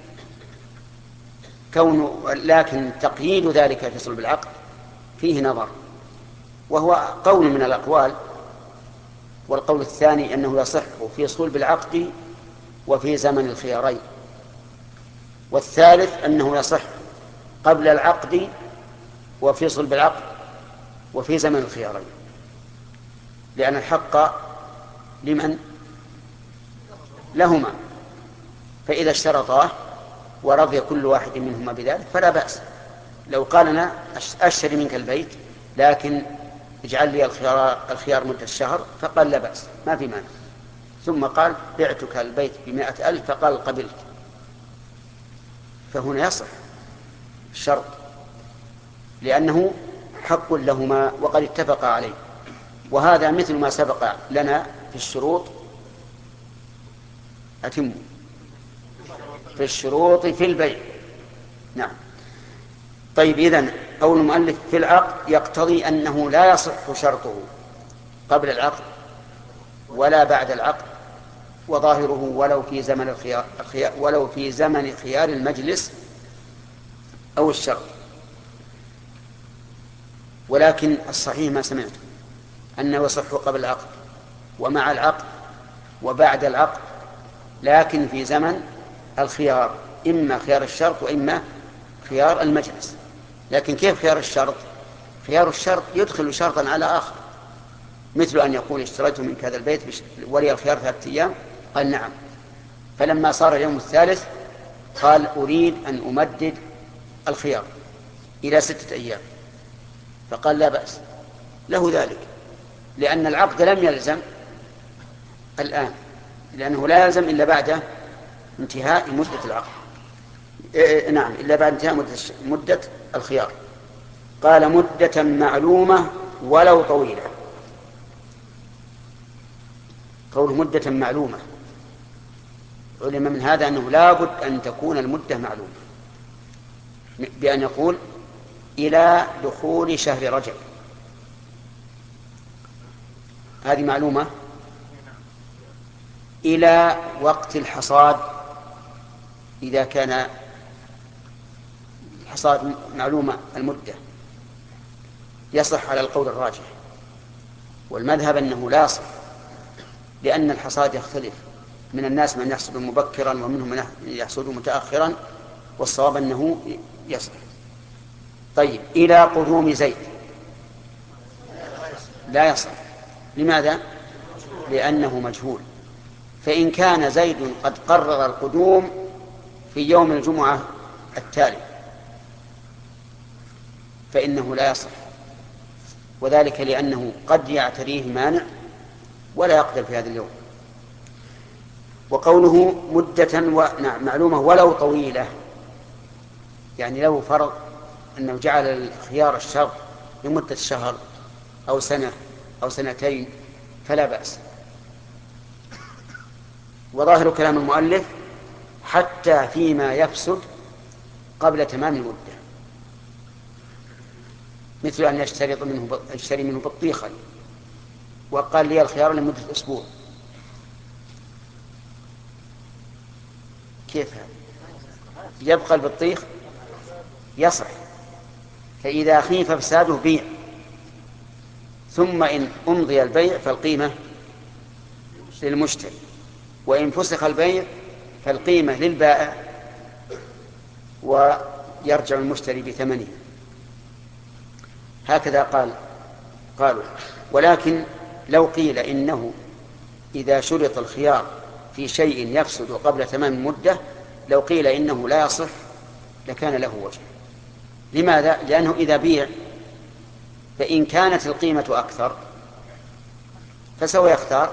كون لكن تقييد ذلك في صلب العقد فيه نظر، وهو قول من الأقوال. والقول الثاني أنه يصح في صلب العقد وفي زمن الخيارين، والثالث أنه يصح قبل العقد وفي صلب العقد وفي زمن الخيارين، لأن الحق لمن؟ لهما. فإذا اشترطاه ورضي كل واحد منهما بذلك فلا بأس. لو قال أنا أشتري منك البيت لكن اجعل لي الخيار, الخيار مدة الشهر، فقال لا بأس ما في مانع، ثم قال بعتك البيت بمائة ألف فقال قبلت، فهنا يصح الشرط. لأنه حق لهما وقد اتفقا عليه. وهذا مثل ما سبق لنا في الشروط. أتم في الشروط في البيع. نعم. طيب، إذن قول المؤلف في العقد يقتضي أنه لا يصح شرطه قبل العقد ولا بعد العقد، وظاهره ولو في زمن الخيار ولو في زمن خيار المجلس أو الشرط. ولكن الصحيح ما سمعت أنه يصح قبل العقد ومع العقد وبعد العقد، لكن في زمن الخيار، إما خيار الشرط وإما خيار المجلس. لكن كيف خيار الشرط؟ خيار الشرط يدخل شرطا على آخر، مثل أن يقول اشتريت منك هذا البيت ولي الخيار ثلاثة أيام، قال نعم، فلما صار اليوم الثالث قال أريد أن أمدد الخيار إلى ستة أيام، فقال لا بأس له ذلك، لأن العقد لم يلزم الآن، لأنه لا يلزم إلا بعد انتهاء مدة العقد. إيه نعم، إلا بعد انتهاء مدة, مدة الخيار. قال مدة معلومة ولو طويلة. قول مدة معلومة علم من هذا أنه لا بد أن تكون المدة معلومة، بأن يقول إلى دخول شهر رجب، هذه معلومة. إلى وقت الحصاد، إذا كان الحصاد معلومة المدة، يصح على القول الراجح، والمذهب أنه لا يصح، لأن الحصاد يختلف، من الناس من يحصد مبكرا ومنهم من يحصد متأخرا، والصواب أنه يصح. طيب، إلى قدوم زيد لا يصح. لماذا؟ لأنه مجهول، فإن كان زيد قد قرر القدوم في يوم الجمعة التالي فإنه لا يصح، وذلك لأنه قد يعتريه مانع ولا يقدر في هذا اليوم. وقوله مدة معلومة ولو طويلة، يعني لو فرض أنه جعل الخيار الشرط لمدة شهر أو سنة أو سنتين فلا بأس. وظاهر كلام المؤلف حتى فيما يفسد قبل تمام المدة، مثل أن يشترط منه يشتري منه بطيخا وقال لي الخيار لمدة أسبوع، كيف هذا؟ يبقى البطيخ يصح، فإذا خيف فساده بيع، ثم إن أمضي البيع فالقيمة للمشتري، وإن فسخ البيع فالقيمة للبائع ويرجع المشتري بثمنه. هكذا قال قالوا. ولكن لو قيل إنه إذا شرط الخيار في شيء يفسد قبل تمام المدة، لو قيل إنه لا يصح لكان له وجه. لماذا؟ لأنه إذا بيع فإن كانت القيمة أكثر فسوف يختار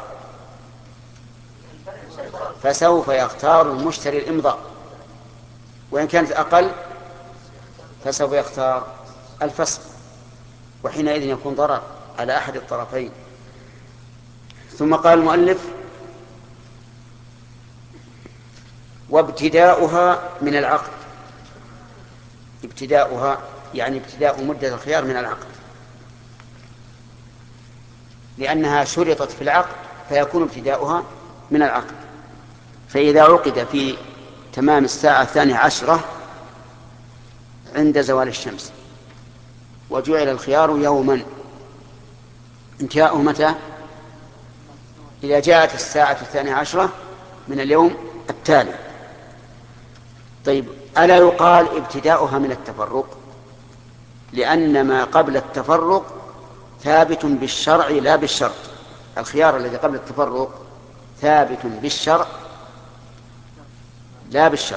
فسوف يختار المشتري الإمضاء، وإن كانت أقل فسوف يختار الفسخ، وحينئذ يكون ضرر على أحد الطرفين. ثم قال المؤلف وابتداؤها من العقد. ابتداؤها يعني ابتداء مدة الخيار من العقد، لأنها شرطت في العقد فيكون ابتداؤها من العقد. فإذا عقد في تمام الساعة الثانية عشرة عند زوال الشمس وجعل الخيار يوما، انتهاؤه متى؟ إذا جاءت الساعة الثانية عشرة من اليوم التالي. طيب، ألا يقال ابتداؤها من التفرق؟ لأن ما قبل التفرق ثابت بالشرع لا بالشرط. الخيار الذي قبل التفرق ثابت بالشرع لا بالشرط،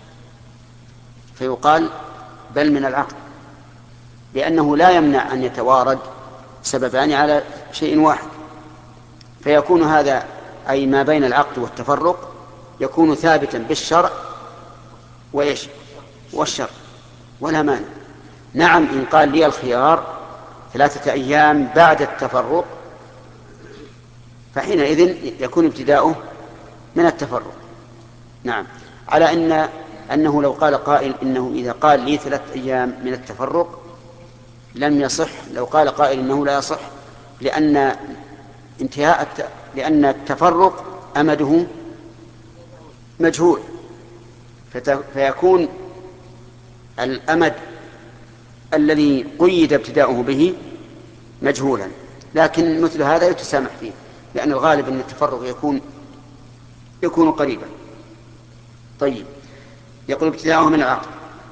فيقال بل من العقد، لأنه لا يمنع أن يتوارد سببان على شيء واحد، فيكون هذا أي ما بين العقد والتفرق يكون ثابتا بالشرع وإيش والشرع ولا مانع. نعم إن قال لي الخيار ثلاثة أيام بعد التفرق فحينئذ يكون ابتداؤه من التفرق. نعم، على أن أنه لو قال قائل إنه إذا قال لي ثلاثة أيام من التفرق لم يصح. لو قال قائل إنه لا يصح لأن انتهاء الت... لأن التفرق أمده مجهول، فت... فيكون الأمد الذي قيد ابتداؤه به مجهولا، لكن مثل هذا يتسامح فيه لأن الغالب أن التفرق يكون يكون قريبا. طيب، يقول ابتداؤه من العقد.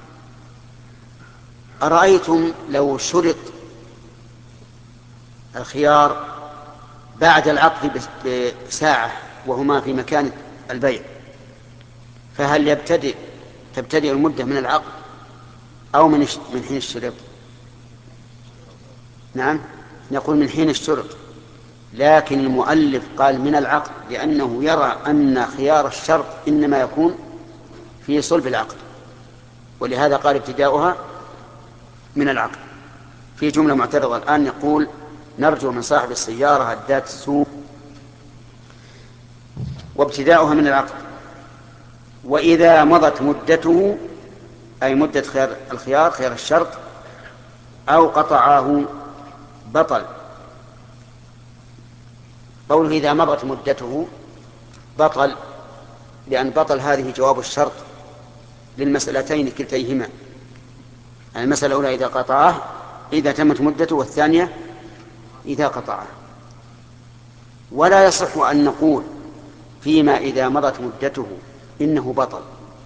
أرأيتم لو شرط الخيار بعد العقد بساعة وهما في مكان البيع، فهل يبتدئ تبتدئ المدة من العقد أو من من حين الشرط؟ نعم، نقول من حين الشرط، لكن المؤلف قال من العقد لأنه يرى أن خيار الشرط إنما يكون في صلب العقد، ولهذا قال ابتداؤها من العقد. في جملة معترضة الآن يقول: نرجو من صاحب السيارة هدات السوق وابتداؤها من العقد، وإذا مضت مدته أي مدة خيار الخيار خيار الشرط أو قطعاه بطل. قوله إذا مضت مدته بطل، لأن بطل هذه جواب الشرط للمسألتين كلتيهما. المسألة الأولى إذا قطعه إذا تمت مدته، والثانية إذا قطعه. ولا يصح أن نقول فيما إذا مضت مدته إنه بطل،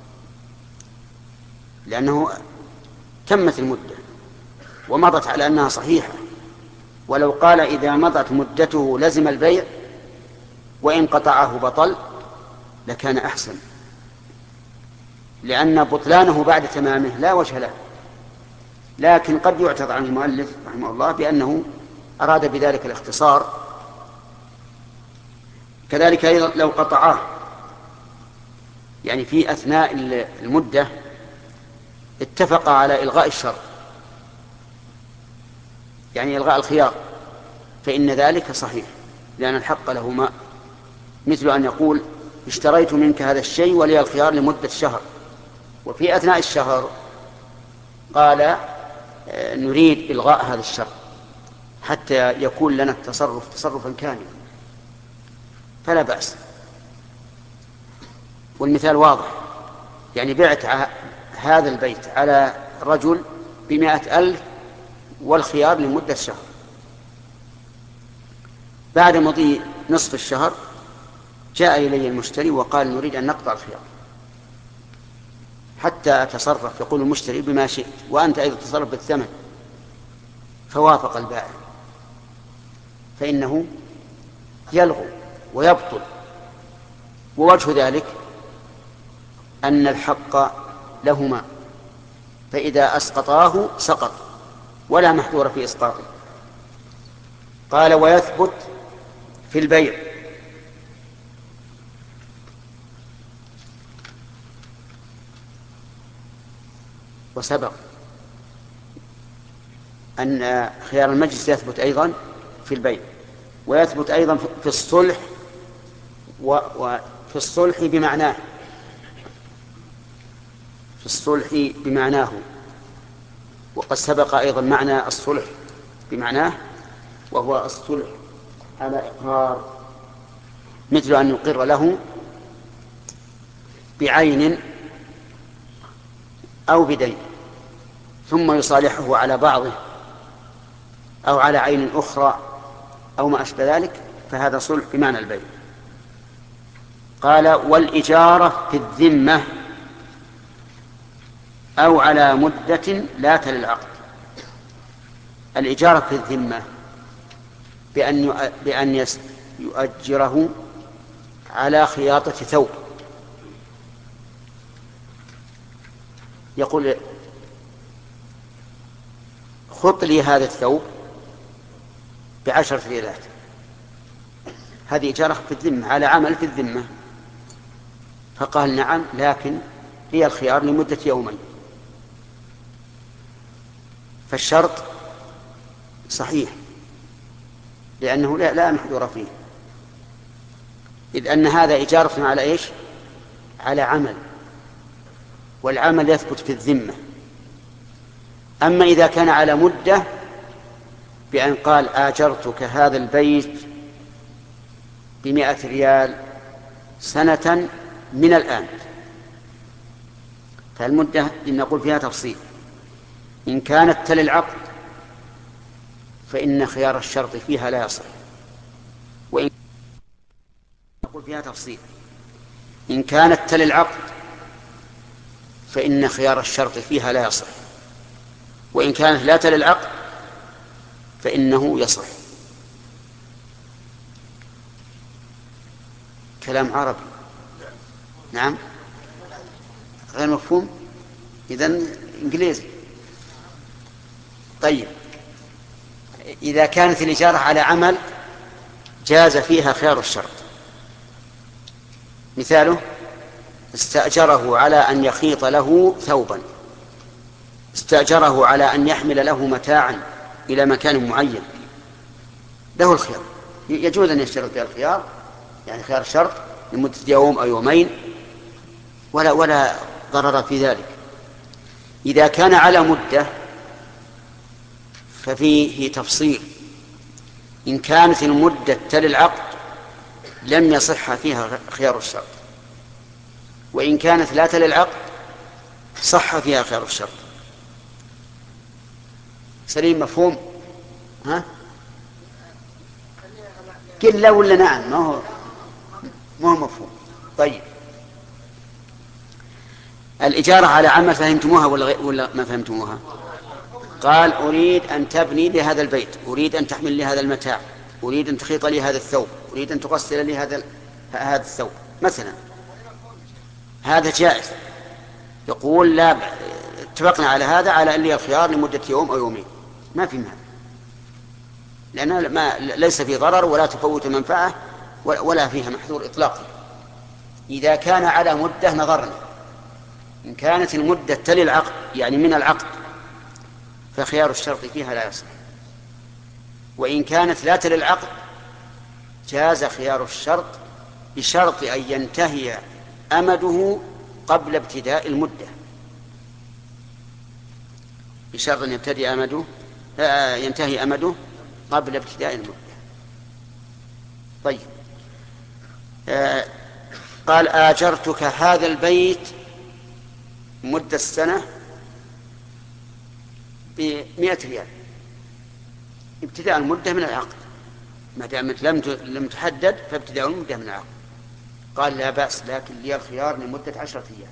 لأنه تمت المدة ومضت على أنها صحيحة. ولو قال إذا مضت مدته لزم البيع وإن قطعه بطل لكان أحسن، لأن بطلانه بعد تمامه لا وجه له. لكن قد يعترض عن المؤلف رحمه الله بأنه أراد بذلك الاختصار. كذلك أيضا لو قطعاه، يعني في أثناء المدة اتفق على إلغاء الشرط، يعني إلغاء الخيار، فإن ذلك صحيح لأن الحق له ما، مثل أن يقول: اشتريت منك هذا الشيء ولي الخيار لمدة شهر، وفي أثناء الشهر قال: نريد إلغاء هذا الشرط حتى يكون لنا التصرف تصرفا كاملا، فلا بأس. والمثال واضح، يعني بعت هذا البيت على رجل بمائة ألف والخيار لمدة شهر، بعد مضي نصف الشهر جاء إلي المشتري وقال: نريد أن نقطع الخيار حتى أتصرف. يقول المشتري: بما شئت، وأنت أيضا تتصرف بالثمن. فوافق البائع، فإنه يلغو ويبطل. ووجه ذلك أن الحق لهما، فإذا أسقطاه سقط ولا محذور في إسقاطه. قال: ويثبت في البيع وسبق أن خيار المجلس يثبت أيضا في البيع، ويثبت أيضا في الصلح، وفي الصلح بمعناه في الصلح بمعناه وقد سبق أيضا معنى الصلح بمعناه، وهو الصلح على إقرار، مثل أن يقر له بعين أو بدين ثم يصالحه على بعضه أو على عين أخرى أو ما أشبه ذلك، فهذا صلح بمعنى البيع. قال: والإجارة في الذمة أو على مدة لا تل العقد. الإجارة في الذمة بأن بأن يؤجره على خياطة ثوب، يقول: خط لي هذا الثوب بعشرة ريالات. هذه إجارة في الذمة على عمل في الذمة. فقال: نعم، لكن لي الخيار لمدة يومين. فالشرط صحيح لأنه لا, لا محذور فيه، إذ أن هذا إجارة على إيش؟ على عمل، والعمل يثبت في الذمة. أما إذا كان على مدة بأن قال آجرتك هذا البيت بمئة ريال سنة من الآن، فالمدة نقول فيها تفصيل. إن كانت تلي العقد فإن خيار الشرط فيها لا يصح، وإن نقول فيها تفصيل. إن كانت تلي العقد فإن خيار الشرط فيها لا يصح، وإن كانت لا تلي العقد فإنه يصح. كلام عربي. نعم غير مفهوم، إذن إنجليزي. طيب إذا كانت الإجارة على عمل جاز فيها خيار الشرط. مثاله استأجره على أن يخيط له ثوبا، استأجره على أن يحمل له متاعا إلى مكان معين، له الخيار، يجوز أن يشترط فيها الخيار، يعني خيار الشرط لمدة يوم أو يومين، ولا ولا ضرر في ذلك. إذا كان على مدة ففيه تفصيل. إن كانت المدة تلي العقد لم يصح فيها خيار الشرط، وإن كانت لا تلي العقد صح فيها خيار الشرط. سليم مفهوم؟ ها؟ قل لا ولا نعم، ما هو ما هو مفهوم. طيب الإجارة على عمل فهمتموها ولا, ولا ما فهمتموها؟ قال أريد أن تبني لي هذا البيت، أريد أن تحمل لي هذا المتاع، أريد أن تخيط لي هذا الثوب، أريد أن تغسل لي هذا هذا الثوب مثلا، هذا جائز. يقول لا اتفقنا على هذا على أن لي الخيار لمدة يوم أو يومين، ما في مانع، لأن ما ليس في ضرر ولا تفوت منفعة ولا فيها محذور إطلاقا. إذا كان على مدة نظرنا، إن كانت المدة تلي العقد يعني من العقد فخيار الشرط فيها لا يصح، وإن كانت لا تلي العقد جاز خيار الشرط بشرط أن ينتهي أمده قبل ابتداء المدة، بشرط أن يبتدئ أمده ينتهي أمده قبل ابتداء المدة. طيب آه قال آجرتك هذا البيت مدة السنة بمئة ريال، ابتداء المدة من العقد، ما دامت لم لم تحدد فابتداء المدة من العقد. قال لا بأس، لكن لي الخيار لمدة عشرة أيام.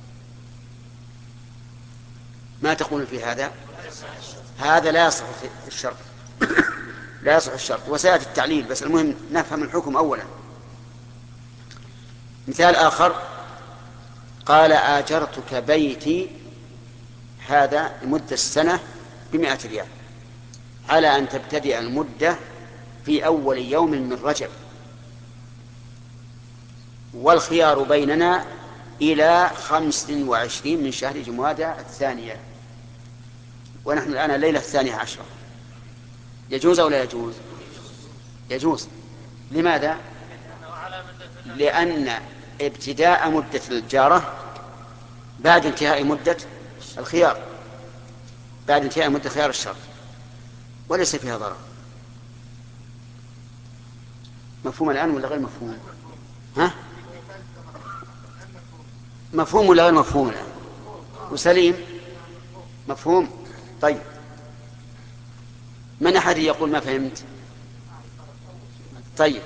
ما تقول في هذا؟ هذا لا يصح في الشرط لا يصح الشرط، وسيأتي التعليل، بس المهم نفهم الحكم أولا. مثال آخر قال آجرتك بيتي هذا لمدة السنة بمئة ريال على أن تبتدئ المدة في أول يوم من رجب، والخيار بيننا إلى خمس وعشرين من شهر جمادى الثانية، ونحن الآن الليلة الثانية عشرة. يجوز أو لا يجوز؟ يجوز. لماذا؟ لأن ابتداء مدة الإجارة بعد انتهاء مدة الخيار، بعد انتهاء مدة خيار الشرط، وليس فيها ضرر. مفهوم الآن ولا غير مفهوم؟ ها؟ مفهوم ولا غير مفهوم الآن؟ وسليم مفهوم؟ طيب من أحد يقول ما فهمت؟ طيب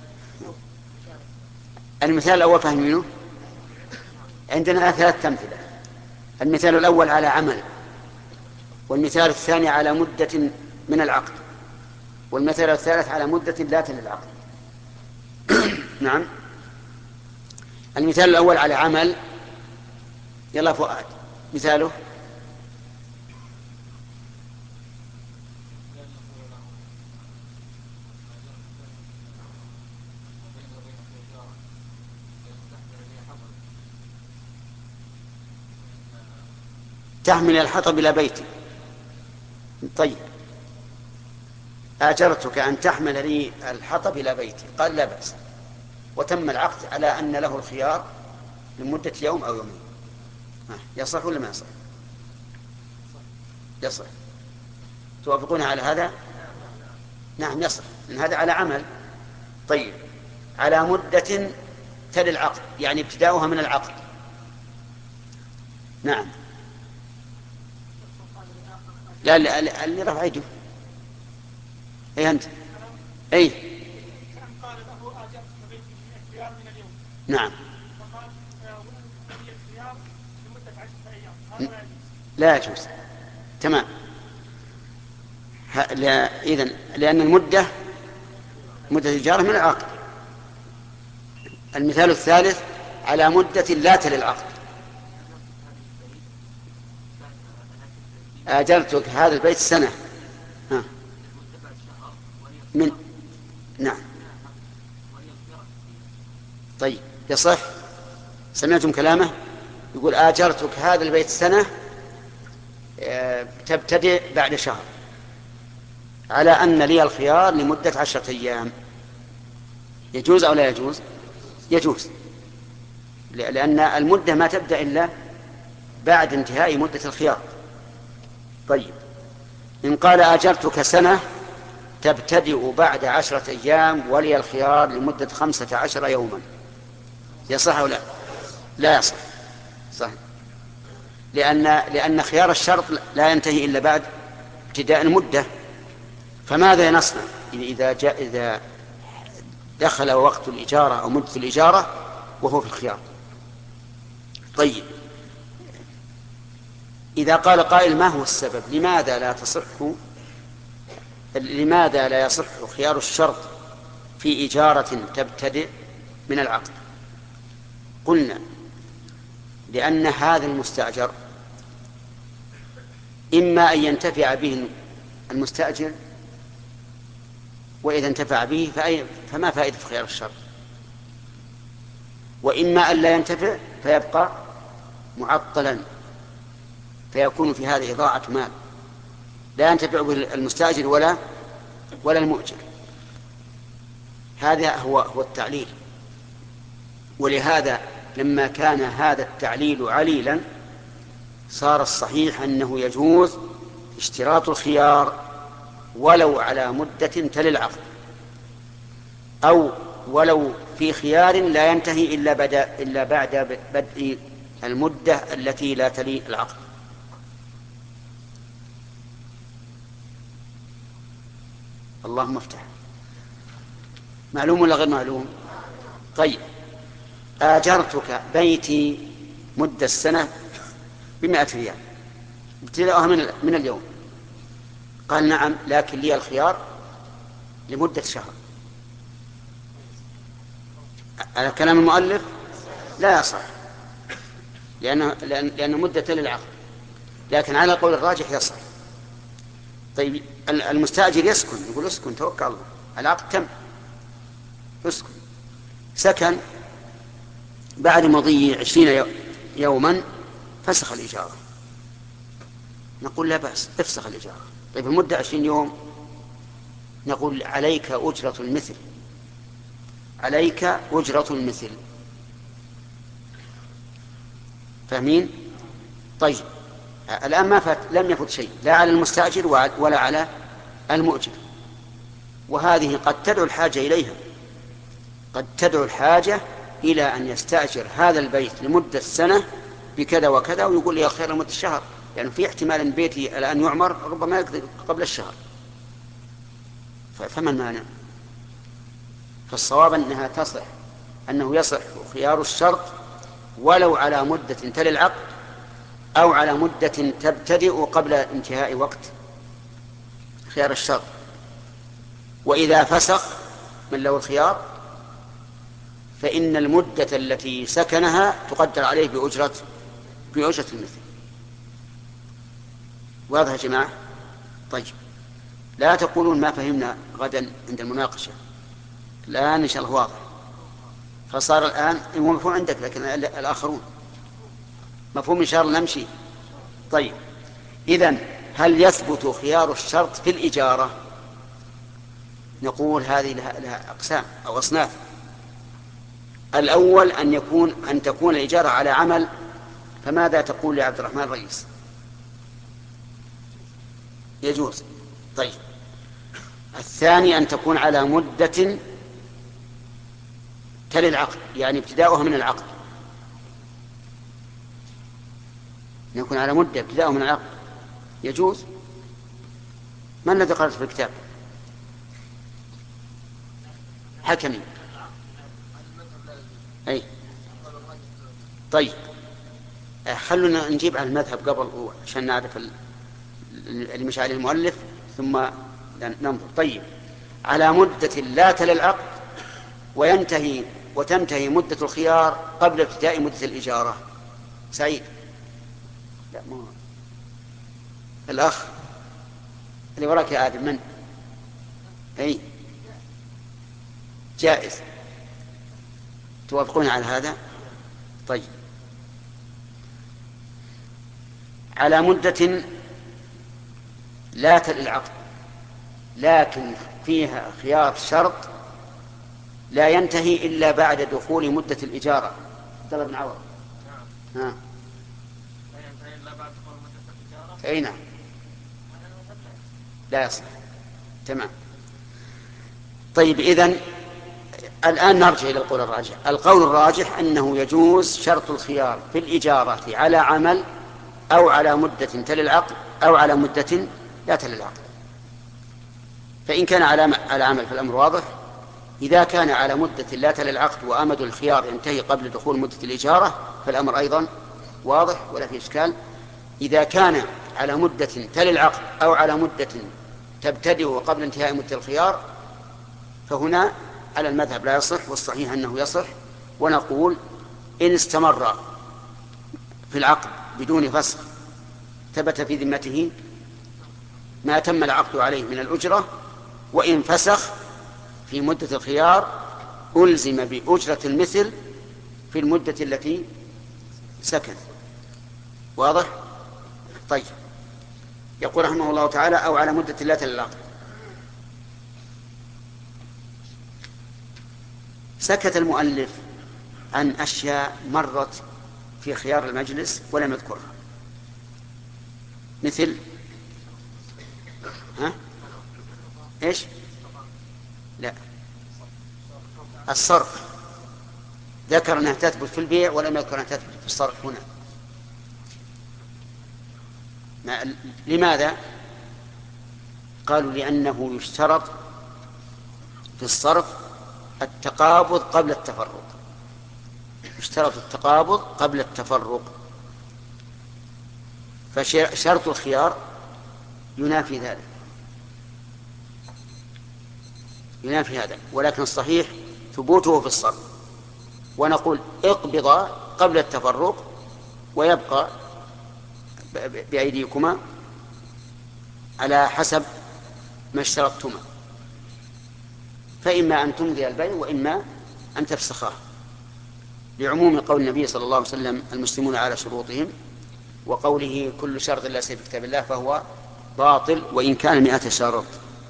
المثال الأول فهمينه. عندنا ثلاثة أمثلة. المثال الأول على عمل، والمثال الثاني على مدة من العقد، والمثال الثالث على مدة لا تلي العقد. نعم. المثال الأول على عمل، يلا فؤاد مثاله. تحمل الحطب إلى بيتي، طيب، آجرتك أن تحمل لي الحطب إلى بيتي، قال لا بأس، وتم العقد على أن له الخيار لمدة يوم أو يومين. يصح ولا ما يصح؟ يصح. توافقون على هذا؟ نعم يصح، لأن هذا على عمل. طيب، على مدة تلي العقد، يعني ابتداؤها من العقد. نعم. لا لا اللي رفع يده. اي انت. اي قال له اجرت بيتي ب خيار من اليوم. نعم. فقال ولي الخيار لمده عشره ايام، هذا لا يجوز. تمام. لا اذن لان المده مده الإجارة من العقد. المثال الثالث على مدة لا تلي العقد. آجرتك هذا البيت سنة. ها. من نعم. طيب يصح. سمعتم كلامه؟ يقول آجرتك هذا البيت سنة تبتدئ بعد شهر، على أن لي الخيار لمدة عشرة أيام. يجوز أو لا يجوز؟ يجوز، لأن المدة ما تبدأ إلا بعد انتهاء مدة الخيار. طيب، إن قال آجرتك سنة تبتدئ بعد عشرة أيام ولي الخيار لمدة خمسة عشر يوما، يصح أو لا؟ لا يصح. صح، لأن لأن خيار الشرط لا ينتهي إلا بعد ابتداء المدة. فماذا نصنع إذا جاء إذا دخل وقت الإجارة أو مدة الإجارة وهو في الخيار؟ طيب، إذا قال قائل ما هو السبب؟ لماذا لا تصح لماذا لا يصح خيار الشرط في إجارة تبتدئ من العقد؟ قلنا لأن هذا المستأجر إما أن ينتفع به المستأجر، وإذا انتفع به فما فائدة خيار الشرط، وإما أن لا ينتفع فيبقى معطلا، فيكون في هذا إضاعة مال لا ينتفع به المستأجر ولا ولا المؤجر. هذا هو هو التعليل. ولهذا لما كان هذا التعليل عليلا صار الصحيح أنه يجوز اشتراط الخيار ولو على مدة تلي العقد، أو ولو في خيار لا ينتهي إلا بعد إلا بعد بدء المدة التي لا تلي العقد. اللهم افتح. معلوم ولا غير معلوم؟ طيب، آجرتك بيتي مدة السنة بمائة ريال ابتداءها من من اليوم. قال نعم، لكن لي الخيار لمدة شهر. على كلام المؤلف لا يصح، لأنه لأن لأن مدة للعقد، لكن على قول الراجح يصح. طيب، المستأجر يسكن، يقول اسكن توكل الله، العقد تم، اسكن. سكن بعد مضي عشرين يوما فسخ الإجارة، نقول لا بأس، افسخ الإجارة. طيب، المدة عشرين يوم، نقول عليك أجرة المثل، عليك أجرة المثل. فاهمين؟ طيب، الآن ما فات، لم يفت شيء لا على المستأجر ولا على المؤجر، وهذه قد تدعو الحاجة إليها، قد تدعو الحاجة إلى أن يستأجر هذا البيت لمدة سنة بكذا وكذا، ويقول لي خير لمدة الشهر، يعني في احتمال أن بيتي الآن يعمر ربما يقضي قبل الشهر، فما المانع؟ فالصواب أنها تصح، أنه يصح خيار الشرط ولو على مدة تلي العقد أو على مدة تبتدئ قبل انتهاء وقت خيار الشرط. وإذا فسخ من له الخيار فإن المدة التي سكنها تقدر عليه بأجرة بأجرة المثل. واضح يا جماعة؟ طيب، لا تقولون ما فهمنا غدا عند المناقشة، الآن إن شاء الله واضح. فصار الآن هو مفهوم عندك، لكن الآخرون مفهوم إن شاء الله نمشي. طيب، إذن هل يثبت خيار الشرط في الإجارة؟ نقول هذه لها, لها أقسام أو أصناف. الأول أن يكون أن تكون الإجارة على عمل، فماذا تقول يا عبد الرحمن الرئيس؟ يجوز. طيب. الثاني أن تكون على مدة تلي العقد، يعني ابتداؤها من العقد، يكون على مدة ابتداؤها من العقد، يجوز. ما الذي قرأت في الكتاب؟ حكمي. أي. طيب، خلونا نجيب على المذهب قبل عشان نعرف اللي مش عليه المؤلف ثم ننظر. طيب، على مدة لا تلي العقد وينتهي وتنتهي مدة الخيار قبل ابتداء مدة الإجارة. سعيد. لا، ما الأخ اللي وراك يا آدم. من؟ أي جائز. توافقون على هذا؟ طيب. على مدة لا تلي العقد لكن فيها خيار شرط لا ينتهي إلا بعد دخول مدة الإجارة. عبد الله بن عوض. ها. لا ينتهي إلا بعد دخول مدة الإجارة. أي نعم. لا يصح. تمام. طيب، إذن الآن نرجع إلى القول الراجح. القول الراجح أنه يجوز شرط الخيار في الإجارة على عمل أو على مدة تلي العقد أو على مدة لا تلي العقد. فإن كان على عمل فالأمر واضح. إذا كان على مدة لا تلي العقد وأمد الخيار ينتهي قبل دخول مدة الإجارة فالأمر أيضا واضح ولا في إشكال. إذا كان على مدة تلي العقد أو على مدة تبتدئ قبل انتهاء مدة الخيار فهنا على المذهب لا يصح، والصحيح أنه يصح. ونقول إن استمر في العقد بدون فسخ ثبت في ذمته ما تم العقد عليه من الأجرة، وإن فسخ في مدة الخيار ألزم بأجرة المثل في المدة التي سكن. واضح؟ طيب. يقول رحمه الله تعالى أو على مدة لا تلي العقد. سكت المؤلف عن أشياء مرت في خيار المجلس ولم يذكرها، مثل ها؟ إيش؟ لا، الصرف ذكر أنها تثبت في البيع ولم يذكر أنها تثبت في الصرف هنا. ما لماذا؟ قالوا لأنه يشترط في الصرف التقابض قبل التفرق. يشترط التقابض قبل التفرق، فشرط الخيار ينافي ذلك، ينافي هذا. ولكن الصحيح ثبوته في الصرف. ونقول اقبض قبل التفرق ويبقى بأيديكما على حسب ما اشترطتما، فإما أن تمضي البيع وإما أن تفسخاه، لعموم قول النبي صلى الله عليه وسلم المسلمون على شروطهم، وقوله كل شرط ليس في كتاب الله فهو باطل وإن كان مئة شرط.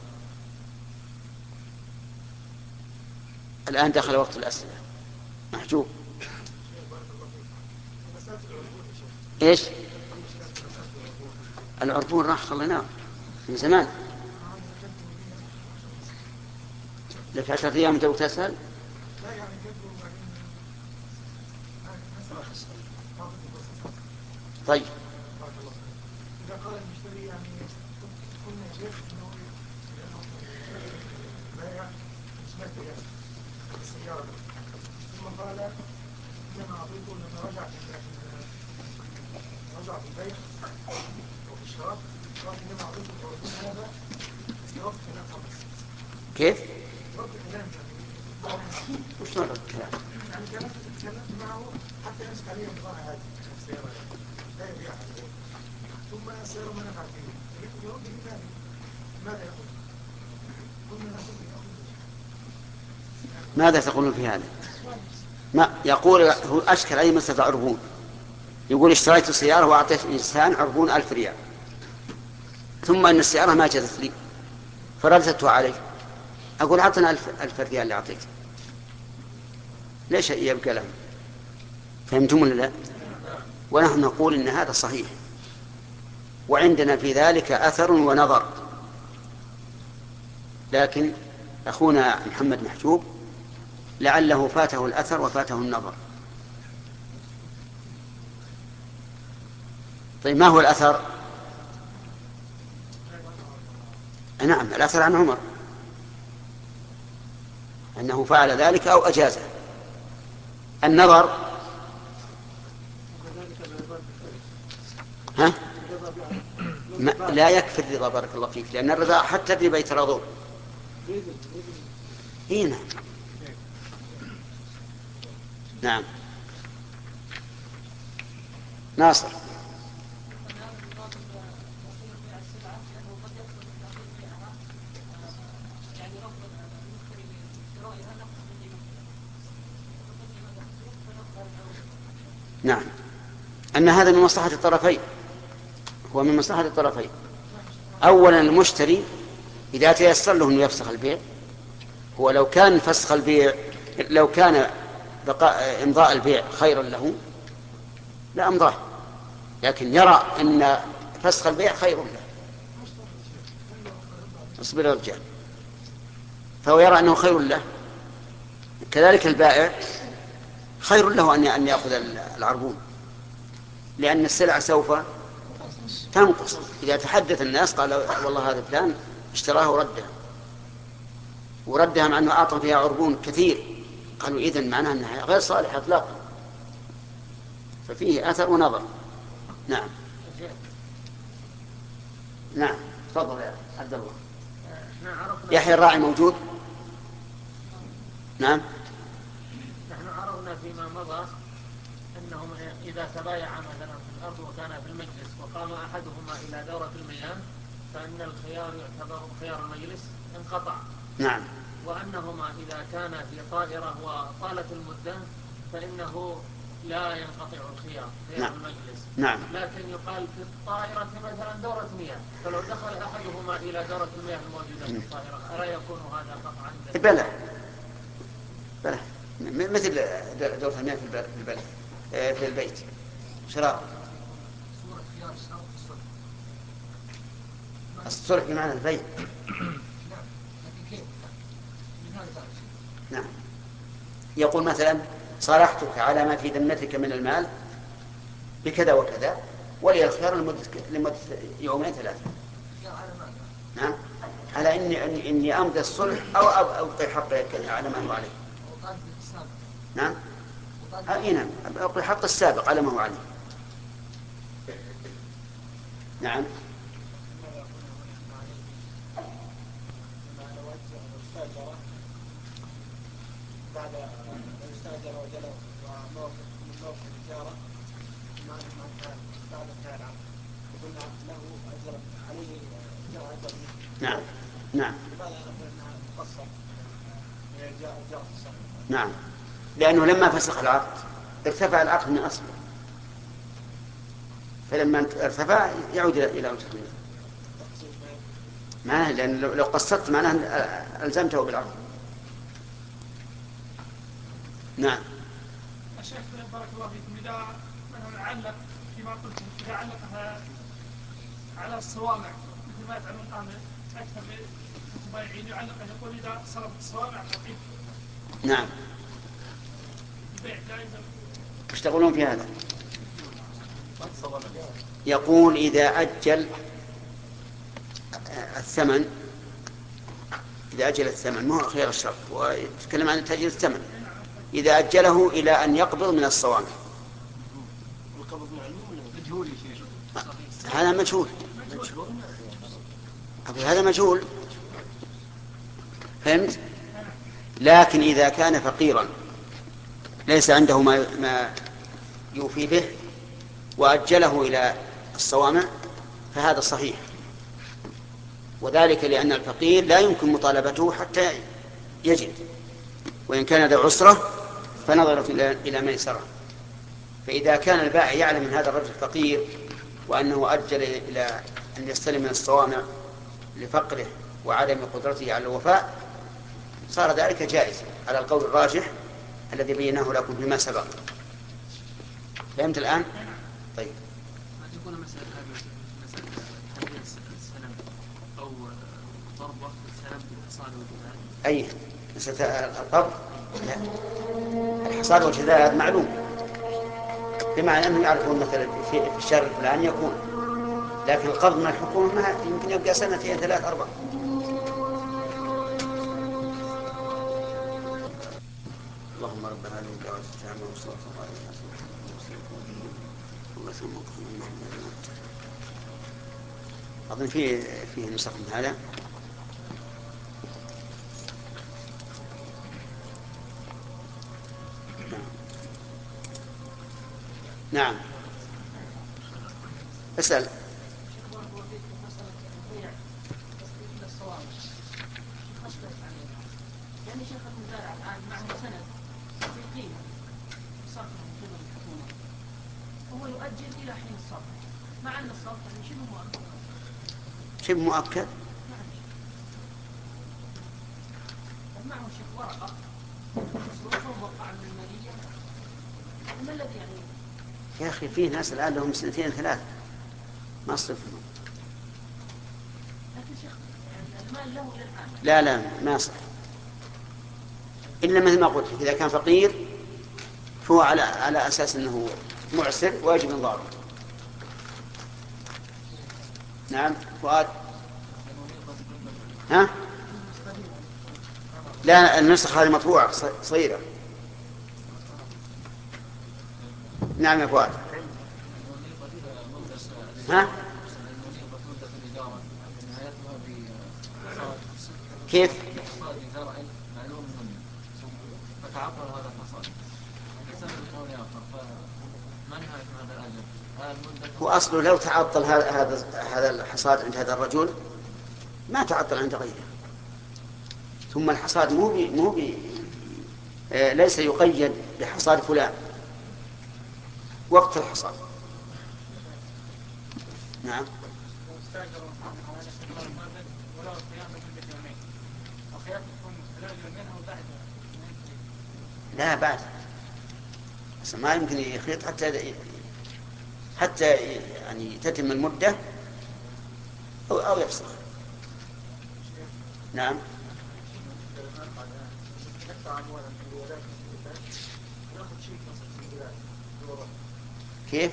الآن دخل وقت الأسئلة. محجوب. إيش؟ العربون راح خليناه من زمان. لك عشرة أيام تو تسأل. طيب. إذا قال المشتري يعني كنا يا شيخ إنه بيع سمعت يعني السيارة، ثم قال إنما أعطيته لما رجع رجع في البيع وفي الشراء، قال إنما أعطيته العربون هذا في وقت كلام فقط. كيف؟ وقت كلام يعني. وش نوع الكلام؟ يعني كلام تكلمت معه حتى يمسك عليه البضاعة هذه السيارة لا يبيعها، ثم السيارة ما نفعت فيه، فقلت يا ربي لماذا؟ ماذا يقول؟ قلنا نقول ماذا تقولون في هذا؟ ما يقول هو أشكل أي مسألة عربون. يقول اشتريت سيارة وأعطيت إنسان عربون ألف ريال، ثم أن السيارة ما جازت لي فرددتها عليه، أقول أعطنا ألف, ألف ريال اللي أعطيك، ليش يبقى له؟ فهمتم ولا لا؟ ونحن نقول إن هذا صحيح، وعندنا في ذلك أثر ونظر، لكن أخونا محمد محجوب لعله فاته الأثر وفاته النظر. طيب ما هو الأثر؟ نعم الأثر عن عمر أنه فعل ذلك أو أجازه. النظر ها؟ ما لا يكفي الرضا بارك الله فيك، لأن الرضا حتى الربا يتراضون. هنا نعم ناصر. نعم أن هذا من مصلحة الطرفين، هو من مصلحة الطرفين. أولا المشتري إذا تيسر له أن يفسخ البيع، هو لو كان فسخ البيع لو كان بقاء إمضاء البيع خيرا له لا أمضاه، لكن يرى أن فسخ البيع خير له. اصبر يا رجال، فهو يرى أنه خير له. كذلك البائع خير له أن يأخذ العربون، لأن السلعة سوف تنقص. إذا تحدث الناس قال والله هذا فلان اشتراه وردها وردها مع أنه أعطى فيها عربون كثير، قالوا إذن معناها أنها غير صالحة إطلاقا. ففيه أثر ونظر. نعم نعم تفضل يا عبد الله. يحيى الراعي موجود؟ نعم. نحن عرفنا فيما مضى أنهم إذا تبايع مثلا في الأرض وكان في المجلس وقام أحدهما إلى دورة المياه فإن الخيار يعتبر خيار المجلس انقطع. نعم. وأنهما إذا كان في طائرة وطالت المدة فإنه لا ينقطع الخيار خيار نعم. المجلس. نعم. لكن يقال في الطائرة مثلا دورة مياه، فلو دخل أحدهما إلى دورة المياه الموجودة في الطائرة ألا يكون هذا قطعا؟ بلى بلى مثل دورة المياه في البلد في البيت شراء الصلح بمعنى البيع. نعم. يقول مثلا صالحتك على ما في ذمتك من المال بكذا وكذا ولي الخيار لمدة لمدة يومين ثلاثة. نعم. على إني إني, إني أمضي الصلح أو أبقي حقه على ما هو عليه. نعم. أي نعم أبقي حق السابق على ما هو عليه. نعم. بعد أن استأجر وجلس وموقف من موقف التجارة ما بعد انتهاء العقد وقلنا له أجر عليه أجر أجر. نعم. نعم. لماذا نقول أنها تقصر من أجر الصرف؟ نعم لأنه لما فسخ العقد ارتفع العقد من أصله، فلما ارتفع يعود إلى وجه المال. معناه لأن لو قصرت معناه ألزمته بالعقد. نعم. الشيخ بارك الله فيكم، إذا مثلا علق فيما قلتم إذا علقها على الصوامع مثل ما يفعلون الآن أكثر من المبايعين يعلقها يقول إذا صرفت الصوامع تقيم. نعم. البيع جائز. ايش تقولون في هذا؟ يقول إذا أجل الثمن إذا أجل الثمن مو خير الشرط، ويتكلم عن تأجيل الثمن إذا أجله إلى أن يقبض من الصوامع. والقبض معلوم ولا مجهول يا شيخ؟ هذا مجهول. أقول هذا مجهول. فهمت؟ لكن إذا كان فقيرا ليس عنده ما, ما يوفي به وأجله إلى الصوامع فهذا صحيح، وذلك لأن الفقير لا يمكن مطالبته حتى يجد، وإن كان ذا عسرة فنظر إلى ميسرة. فإذا كان البائع يعلم من هذا الرجل الفقير وأنه أجل إلى أن يستلم من الصوامع لفقره وعدم قدرته على الوفاء صار ذلك جائزا على القول الراجح الذي بيناه لكم فيما سبق. فهمت الآن؟ طيب. ما تكون مسألة مسألة تحديد السلام أو ضرب وقت السلام بالحصاد والجذاذ؟ أي مسألة القبض؟ لا، الحصاد والجذاذ معلوم، بمعنى أنه يعرفون مثلا في الشهر الفلاني يكون، لكن القبض من الحكومة ما يمكن يبقى سنتين ثلاث أربع. اللهم رب هذه الدعوة التامة والصلاة والسلام أظن فيه فيه نسخ من هذا. نعم اسأل. يعني شيخ المزارع الآن معه سند في قيمة صرف من قبل الحكومة، هو يؤجل إلى حين الصرف، مع أن الصرف يعني شبه مؤكد. شبه مؤكد؟ معه شيخ ورقة مصروفة ووقع من المالية، ما الذي يعني؟ يا أخي فيه ناس الآن لهم سنتين ثلاث ما صرفهم. لكن شيخ يعني المال له إلى الآن. لا لا ما يصح، إلا مثل ما قلت إذا كان فقير فهو على على أساس أنه معسر ويجب إنظاره. نعم فؤاد. ها؟ لا النسخ هذه مطبوعة صغيرة. نعم يا فؤاد. ها؟ كيف؟ هو أصله لو تعطل هذا هذا الحصاد عند هذا الرجل ما تعطل عند غيره. ثم الحصاد مو بي مو بي آه ليس يقيد بحصاد فلان وقت الحصاد. نعم. لا بعد بس ما يمكن يخيط حتى حتى يعني تتم المدة أو أو يفسخ. نعم. كيف؟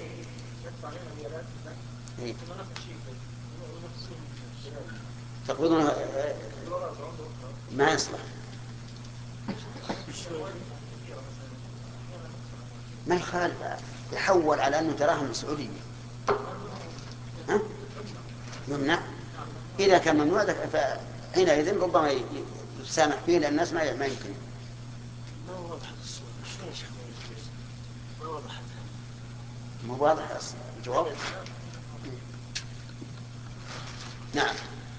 إيه؟ تقبضون ما يصلح. ما يخالف يحول على أنه دراهم سعودية ها؟ يمنع. إذا كان ممنوع فحينئذ ربما يسامح فيه لأن الناس ما ما يمكن. ما وضحت الصورة شو يا شيخ ما وضحت. مو واضح أصلا الجواب. نعم.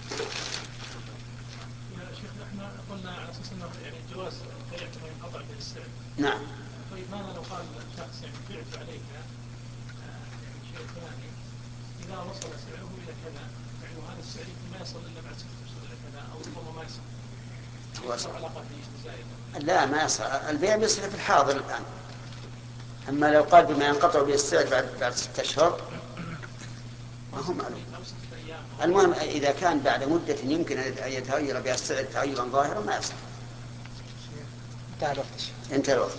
يا شيخ احنا قلنا على اساس انه يعني جواز البيع كما ينقطع به السعر. نعم. طيب ماذا لو قال شخص يعني بعت عليك يعني شيء ثاني اذا وصل سعره الى كذا يعني هذا السعر ما يصل الا بعد ستة اشهر الى كذا او ربما ما يصل. وصل علاقه زايده. لا ما يصل. البيع بيصير في الحاضر الآن. أما لو قال بما ينقطع به السعر بعد بعد ستة أشهر ما هو معلوم. المهم إذا كان بعد مدة يمكن أن يتغير بها السعر تغيرا ظاهرا ما يصح. انتهى الوقت. انتهى الوقت.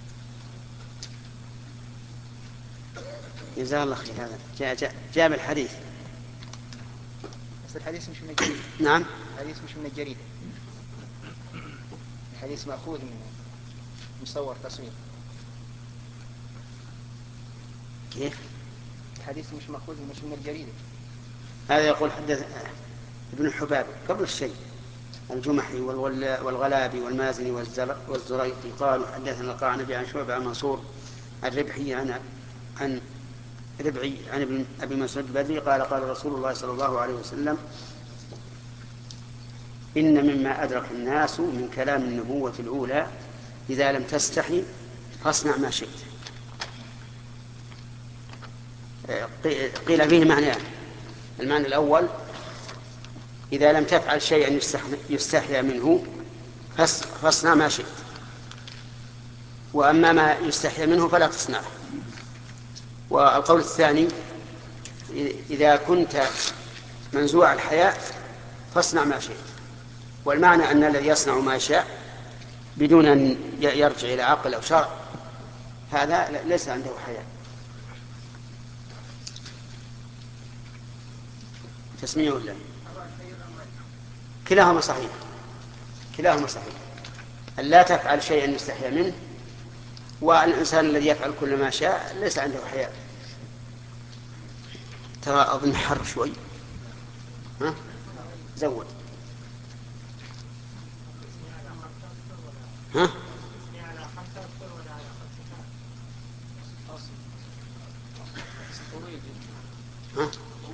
جزاه الله خير. هذا جاء جاء جاء بالحديث. بس الحديث مش من الجريدة. نعم. الحديث مش من الجريدة. الحديث مأخوذ من مصور تصوير. كيف؟ الحديث مش مأخوذ مش من الجريدة. هذا يقول حدث ابن الحباب قبل الشيء الجمحي والغلابي والمازني والزريقي قالوا حدثنا القعنبي عن شعبة عن منصور الربحي عن عن ربعي عن ابن أبي مسعود البدري قال قال رسول الله صلى الله عليه وسلم إن مما أدرك الناس من كلام النبوة الأولى إذا لم تستحي فاصنع ما شئت. قيل فيه معناه المعنى الأول إذا لم تفعل شيئا يستحيا منه فاصنع ما شئت، وأما ما يستحيا منه فلا تصنعه. والقول الثاني إذا كنت منزوع الحياء فاصنع ما شئت، والمعنى أن الذي يصنع ما شاء بدون أن يرجع إلى عقل أو شرع هذا ليس عنده حياء. تسميع ولا كلاهما صحيح، كلاهما صحيح. أن لا تفعل شيئا يستحيا منه، والإنسان الذي يفعل كل ما شاء ليس عنده حياء. ترى أظن حر شوي، ها زود، ها ها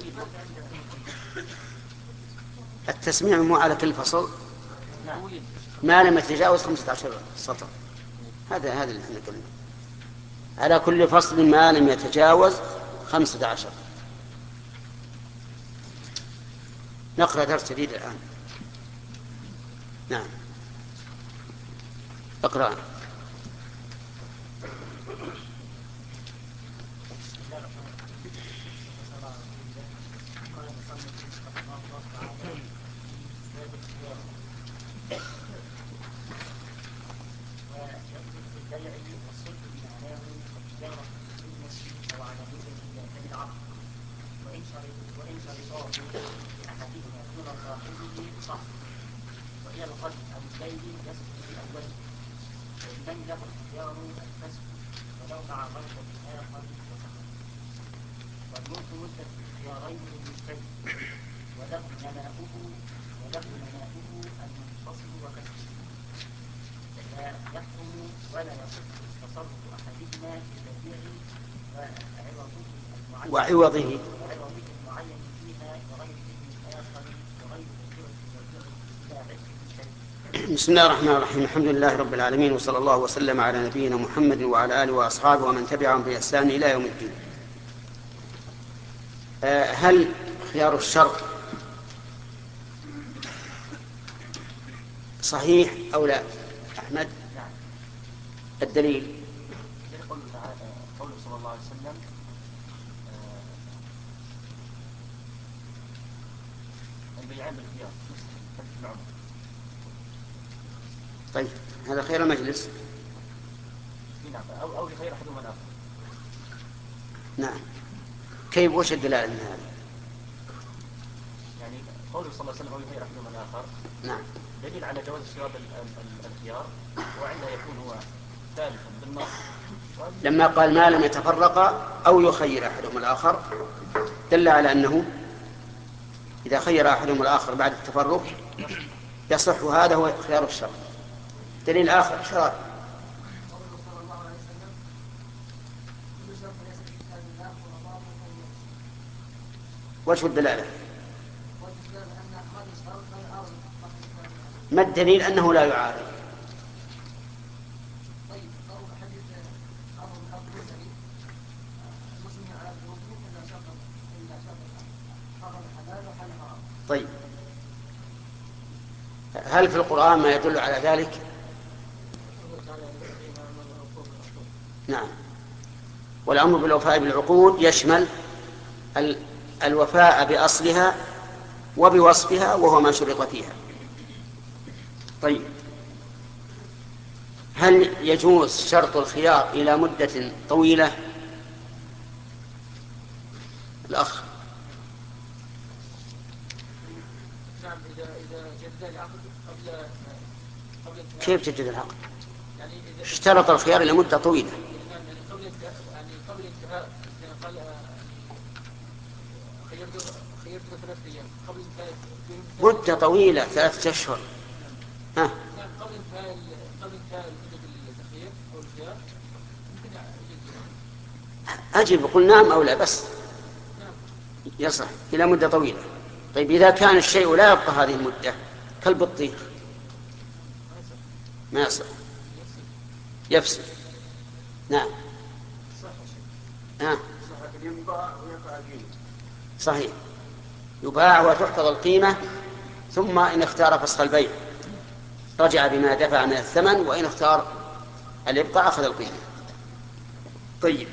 التسميع مو على كل فصل ما لم يتجاوز خمسة عشر سطر، هذا هذا اللي احنا قلنا، على كل فصل ما لم يتجاوز خمسة عشر. نقرأ درس جديد الآن. نعم اقرأ. وعوضه. بسم الله الرحمن الرحيم. الحمد لله رب العالمين، وصلى الله وسلم على نبينا محمد وعلى آله وأصحابه ومن تبعهم بإحسان إلى يوم الدين. هل خيار الشر صحيح أو لا؟ أحمد. الدليل قوله صلى الله عليه وسلم البيعان بالخيار في العمر. طيب هذا خير المجلس. نعم، أو أو لخير أحدهما الآخر. نعم. كيف وش الدلالة من هذا؟ يعني قوله صلى الله عليه وسلم أو لخير أحدهما الآخر. نعم. دليل على جواز اشتراط الخيار، وعندها يكون هو ثالثا بالنص. لما قال ما لم يتفرقا أو يخير أحدهما الآخر دل على أنه إذا خير أحدهما الآخر بعد التفرق يصح، هذا هو خيار الشر. دليل آخر شرط وش الدلالة؟ ما الدليل أنه لا يعارض؟ طيب هل في القرآن ما يدل على ذلك؟ نعم. والأمر بالوفاء بالعقود يشمل الوفاء بأصلها وبوصفها وهو ما شرط فيها. طيب هل يجوز شرط الخيار إلى مدة طويلة؟ الأخ. نعم، إذا إذا جدد العقد قبل قبل كيف تجدد العقد؟ يعني إذا اشترط الخيار إلى مدة طويلة. يعني قبل يعني قبل انتهاء، يعني قال خيرت خيرت ثلاث أيام قبل انتهاء مدة طويلة ثلاثة أشهر. ها. يعني قبل انتهاء قبل انتهاء مدة التخيير أو الخيار ممكن أجب قل نعم أو لا بس. نعم. يصح إلى مدة طويلة. طيب إذا كان الشيء لا يبقى هذه المدة كالبطيخ ما يصح، يفسد. نعم. صح ها. ينباع ويقع فيه. صحيح. يباع وتحفظ القيمة، ثم إن اختار فسخ البيع رجع بما دفع من الثمن، وإن اختار الإبقاء أخذ القيمة. طيب،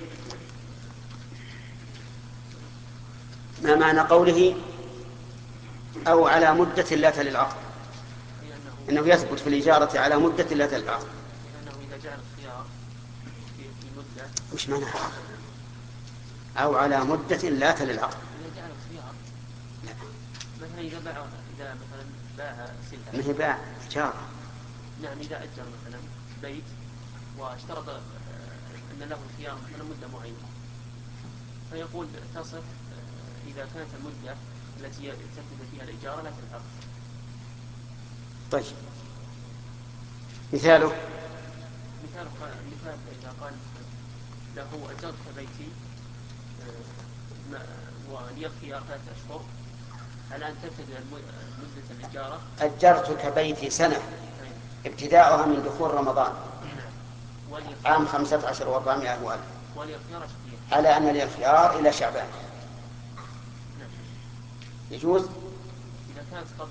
ما معنى قوله أو على مدة لا تلي العقد؟ إنه يثبت في الإجارة على مدة لا تلي العقد. لأنه إذا جعل الخيار في مدة. وش معناها؟ أو على مدة لا تلي العقد. إذا جعل الخيار لا. مثلا إذا باع إذا مثلا باع سلعة. ما هي باع إجارة. نعم، إذا أجر مثلا بيت واشترط أن له الخيار مثلا مدة معينة، فيقول تصف إذا كانت المدة التي تثبت فيها الإجارة لا تلي العقد. طيب، مثاله مثال مثال إذا قال له أجرت بيتي ولي الخيار ثلاثة أشهر على أن تبتدئ مدة الإجارة. أجرتك بيتي سنة ابتداؤها من دخول رمضان عام خمسة عشر وأربعمائة وألف، ولي الخيار أشهر على أن لي الخيار إلى شعبان. يجوز؟ إذا كانت قبل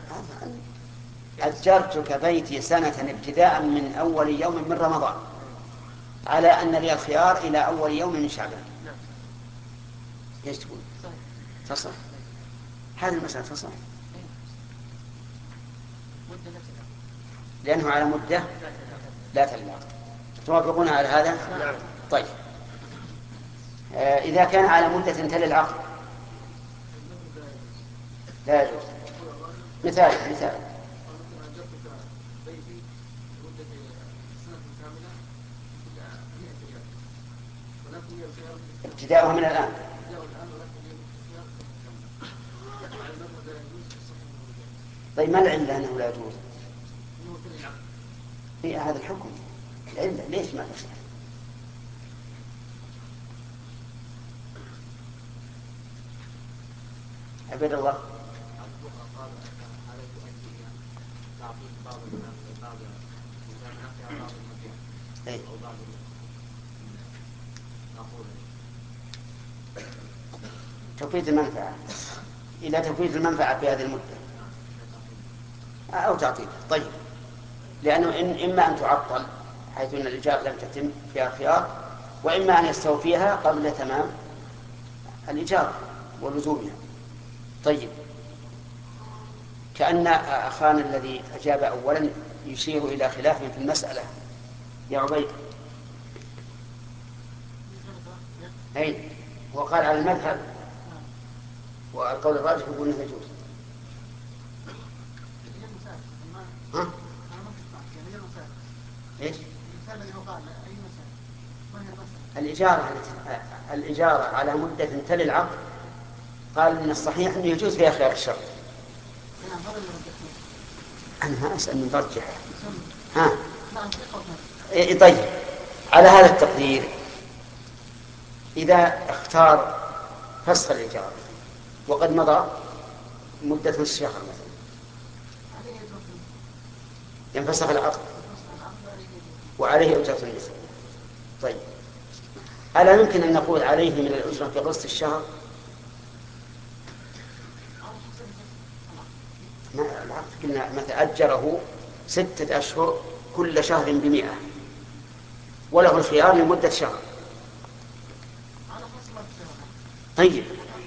أجرتك بيتي سنة ابتداء من أول يوم من رمضان على أن لي الخيار إلى أول يوم من شعبان. نعم. ايش تقول؟ تصح؟ هذه المسألة تصح؟ لأنه على مدة لا تلي. توافقون على هذا؟ نعم. طيب، آه إذا كان على مدة تلي العقد لا يجوز. مثال مثال ابتداؤها من الآن. طيب، ما العلة أنه لا يجوز؟ في هذا الحكم العلة ليش ما تصح؟ عبد الله. أي. تفويت المنفعة إلى تفويت المنفعة في هذه المدة أو تعطيل. طيب، لأنه إن إما أن تعطل حيث أن الإجارة لم تتم فيها خيار، وإما أن يستوفيها قبل تمام الإجارة ولزومها. طيب، كأن أخانا الذي أجاب أولا يشير إلى خلاف في المسألة يا عبيد. أي، وقال على المذهب والقول الراجح يقول انه يجوز. ها؟ ايش؟ الإجارة الإجارة على مدة تلي العقد قال إن الصحيح أنه يجوز فيها خيار الشرط. أنا ما أسأل من ترجح. ها؟ إيه طيب، على هذا التقدير إذا اختار فسخ الإجارة وقد مضى مدة نصف شهر مثلا ينفسخ العقد وعليه أجرة النساء. طيب، ألا يمكن أن نقول عليه من الأجرة في قسط الشهر؟ ما العقد قلنا مثلا أجره ستة أشهر كل شهر بمئة وله الخيار لمدة شهر. طيب،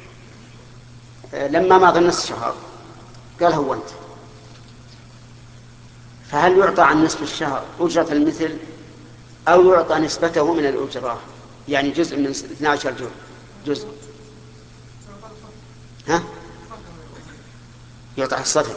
لما مضى نصف شهر قال هو أنت، فهل يعطى عن نصف الشهر أجرة المثل أو يعطى نسبته من الأجرة، يعني جزء من اثني عشر جزء؟ ها؟ يعطى حصته.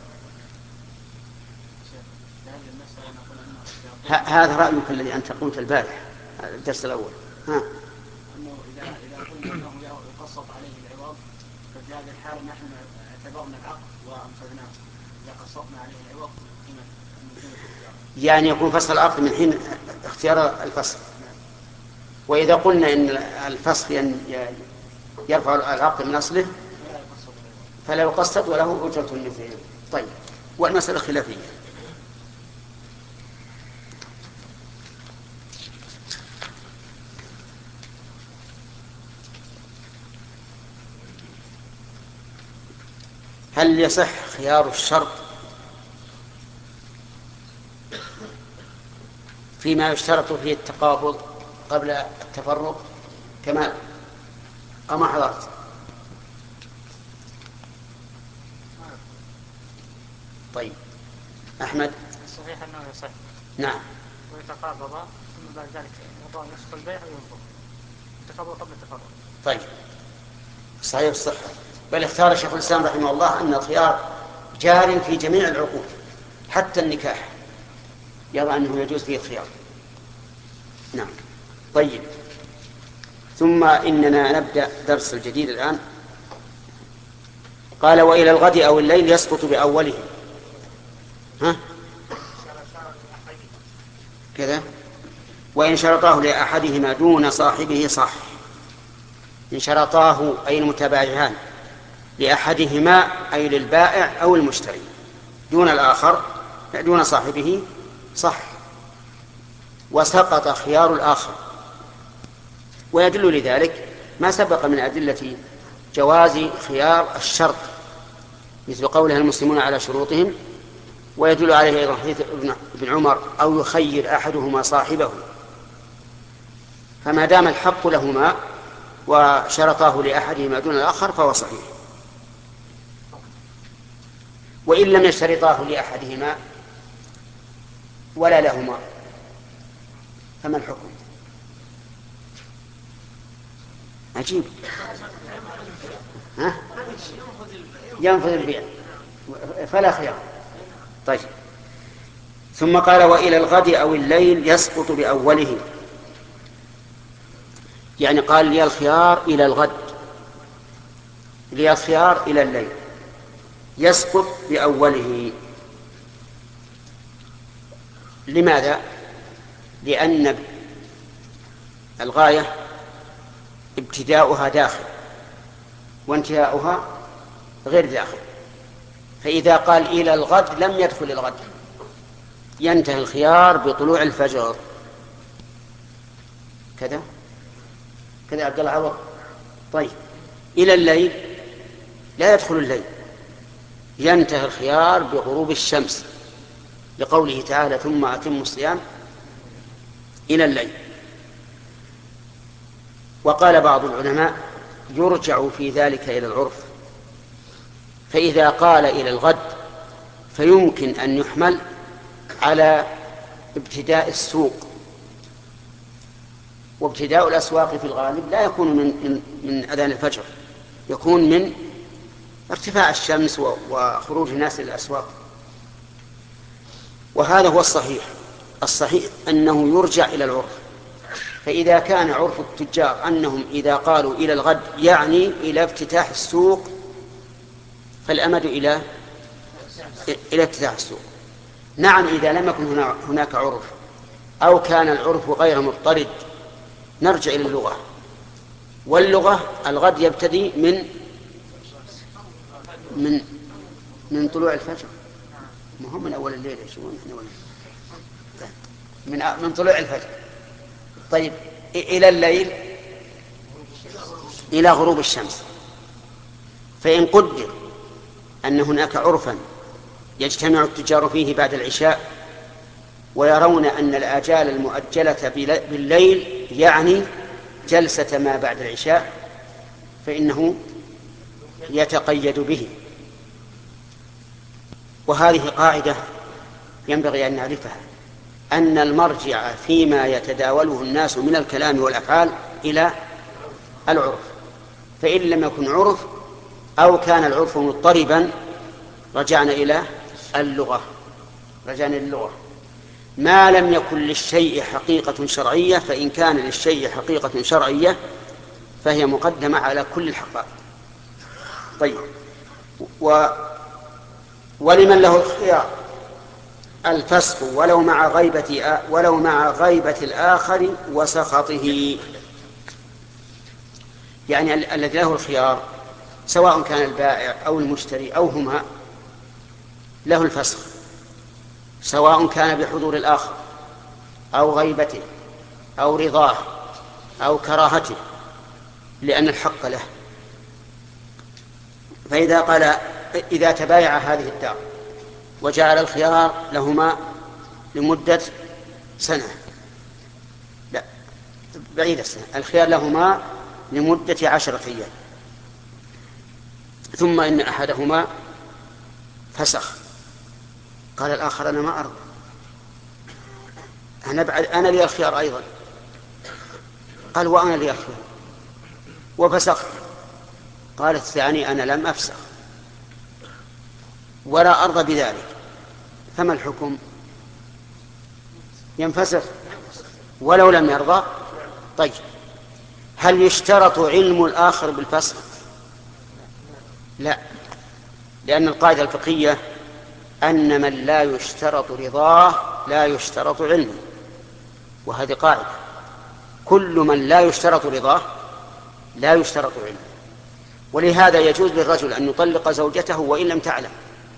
هذا رأيك الذي أنت قلت البارح الدرس الأول. ها؟ أنه إذا إذا قلنا أنه يقسط عليه العوض، ففي هذه الحالة نحن اعتبرنا العقد وأنفذناه. إذا قسطنا عليه العوض قيمة يعني يكون فصل العقد من حين اختيار الفصل. وإذا قلنا إن الفصل يرفع العقد من أصله فلا يقسط وله أجرة المثل. طيب، والمسألة خلافية. هل يصح خيار الشرط فيما يشترط فيه التقابض قبل التفرق؟ كمال أما حضرت؟ طيب أحمد. صحيح أنه يصح. نعم. ويتقابض ثم بعد ذلك يضع نصف البيع وينظر التقابض قبل التفرق. طيب صحيح الصحة. بل اختار شيخ الإسلام رحمه الله أن الخيار جار في جميع العقود حتى النكاح يرى أنه يجوز فيه الخيار. نعم. طيب ثم إننا نبدأ درس الجديد الآن. قال وإلى الغد أو الليل يسقط بأوله. ها كذا. وإن شرطاه لأحدهما دون صاحبه صح. إن شرطاه أي المتبايعان لأحدهما أي للبائع أو المشتري دون الآخر دون صاحبه صح، وسقط خيار الآخر. ويدل لذلك ما سبق من أدلة جواز خيار الشرط مثل قولها المسلمون على شروطهم، ويدل عليه أيضا حديث ابن عمر أو يخير أحدهما صاحبه. فما دام الحق لهما وشرطاه لأحدهما دون الآخر فهو صحيح. وإن لم يشترطاه لأحدهما ولا لهما فما الحكم؟ عجيب. ها؟ ينفذ البيع فلا خيار. طيب ثم قال وإلى الغد أو الليل يسقط بأوله، يعني قال لي الخيار إلى الغد لي الخيار إلى الليل يسقط بأوله. لماذا؟ لأن الغاية ابتداؤها داخل وانتهاؤها غير داخل، فإذا قال إلى الغد لم يدخل الغد، ينتهي الخيار بطلوع الفجر. كذا كذا عبد الله عوض. طيب إلى الليل لا يدخل الليل، ينتهي الخيار بغروب الشمس لقوله تعالى ثم أتموا الصيام إلى الليل. وقال بعض العلماء يرجع في ذلك إلى العرف، فإذا قال إلى الغد فيمكن أن يحمل على ابتداء السوق، وابتداء الأسواق في الغالب لا يكون من, من, من أذان الفجر، يكون من ارتفاع الشمس وخروج الناس إلى الأسواق. وهذا هو الصحيح. الصحيح أنه يرجع إلى العرف، فإذا كان عرف التجار أنهم إذا قالوا إلى الغد يعني إلى افتتاح السوق فالأمد إلى إلى افتتاح السوق. نعم إذا لم يكن هناك عرف أو كان العرف غير مضطرد نرجع إلى اللغة، واللغة الغد يبتدي من من من طلوع الفجر، ما هو من أول الليل يشوفون من من طلوع الفجر. طيب إلى الليل إلى غروب الشمس. فإن قدر أن هناك عرفا يجتمع التجار فيه بعد العشاء ويرون أن الآجال المؤجلة بالليل يعني جلسة ما بعد العشاء فإنه يتقيد به. وهذه قاعدة ينبغي أن نعرفها، أن المرجع فيما يتداوله الناس من الكلام والأفعال إلى العرف، فإن لم يكن عرف أو كان العرف مضطربا رجعنا إلى اللغة رجعنا للغة. ما لم يكن للشيء حقيقة شرعية، فإن كان للشيء حقيقة شرعية فهي مقدمة على كل الحقائق. طيب و ولمن له الخيار الفسخ ولو مع غيبة ولو مع غيبة الآخر وسخطه، يعني ال- الذي له الخيار سواء كان البائع أو المشتري أو هما له الفسخ، سواء كان بحضور الآخر أو غيبته أو رضاه أو كراهته، لأن الحق له. فإذا قال إذا تبايع هذه الدار وجعل الخيار لهما لمدة سنة، لا بعيد السنة، الخيار لهما لمدة عشرة أيام، ثم إن أحدهما فسخ، قال الآخر أنا ما أرضى، أنا, بعد أنا لي الخيار أيضا، قال وأنا لي الخيار وفسخت، قال الثاني أنا لم أفسخ ولا أرضى بذلك، فما الحكم؟ ينفسخ ولو لم يرضى. طيب هل يشترط علم الآخر بالفسخ؟ لا، لأن القاعدة الفقهية أن من لا يشترط رضاه لا يشترط علمه، وهذه قاعدة، كل من لا يشترط رضاه لا يشترط علمه. ولهذا يجوز للرجل أن يطلق زوجته وإن لم تعلم،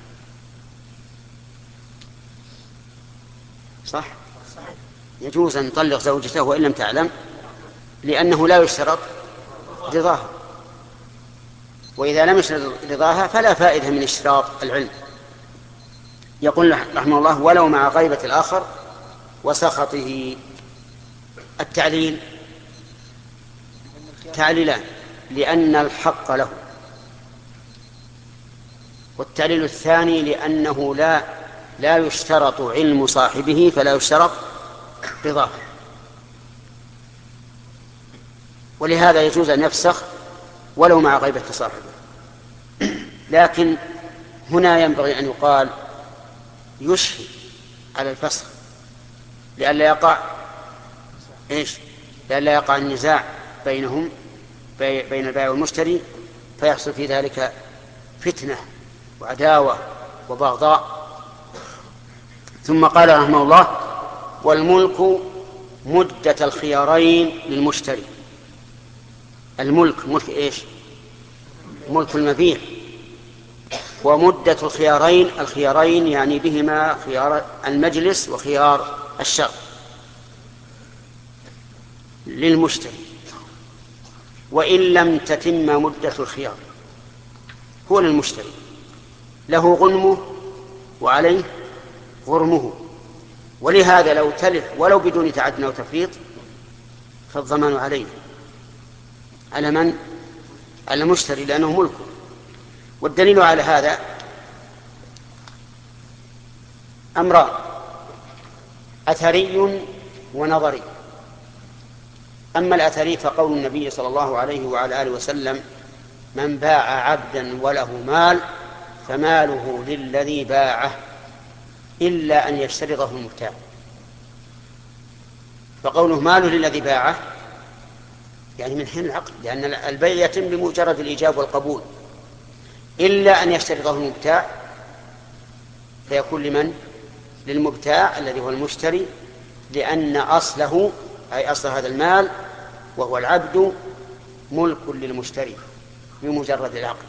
صح؟ يجوز أن يطلق زوجته وإن لم تعلم، لأنه لا يشترط رضاها، وإذا لم يشترط رضاها فلا فائدة من اشتراط العلم. يقول رحمه الله ولو مع غيبة الآخر وسخطه. التعليل تعليلان، لأن الحق له، والتعليل الثاني لأنه لا لا يشترط علم صاحبه فلا يشترط رضاه، ولهذا يجوز أن يفسخ ولو مع غيبة صاحبه. لكن هنا ينبغي أن يقال يشهد على الفسخ لئلا يقع إيش؟ لئلا يقع النزاع بينهم بين البائع والمشتري فيحصل في ذلك فتنة وعداوة وبغضاء. ثم قال رحمه الله والملك مدة الخيارين للمشتري. الملك ملك إيش؟ ملك المبيع. ومدة الخيارين الخيارين يعني بهما خيار المجلس وخيار الشرط للمشتري، وإن لم تتم مدة الخيار هو للمشتري، له غنمه وعليه غرمه، ولهذا لو تلف ولو بدون تعد أو تفريط فالضمان عليه على من؟ على المشتري لأنه ملكه. والدليل على هذا أمران أثري ونظري. أما الأثري فقول النبي صلى الله عليه وعلى آله وسلم من باع عبدا وله مال فماله للذي باعه إلا أن يشترطه المبتاع. فقوله ماله للذي باعه يعني من حين العقد، لأن البيع يتم بمجرد الإيجاب والقبول، إلا أن يشترطه المبتاع فيكون لمن؟ للمبتاع الذي هو المشتري، لأن أصله أي أصل هذا المال وهو العبد ملك للمشتري بمجرد العقد.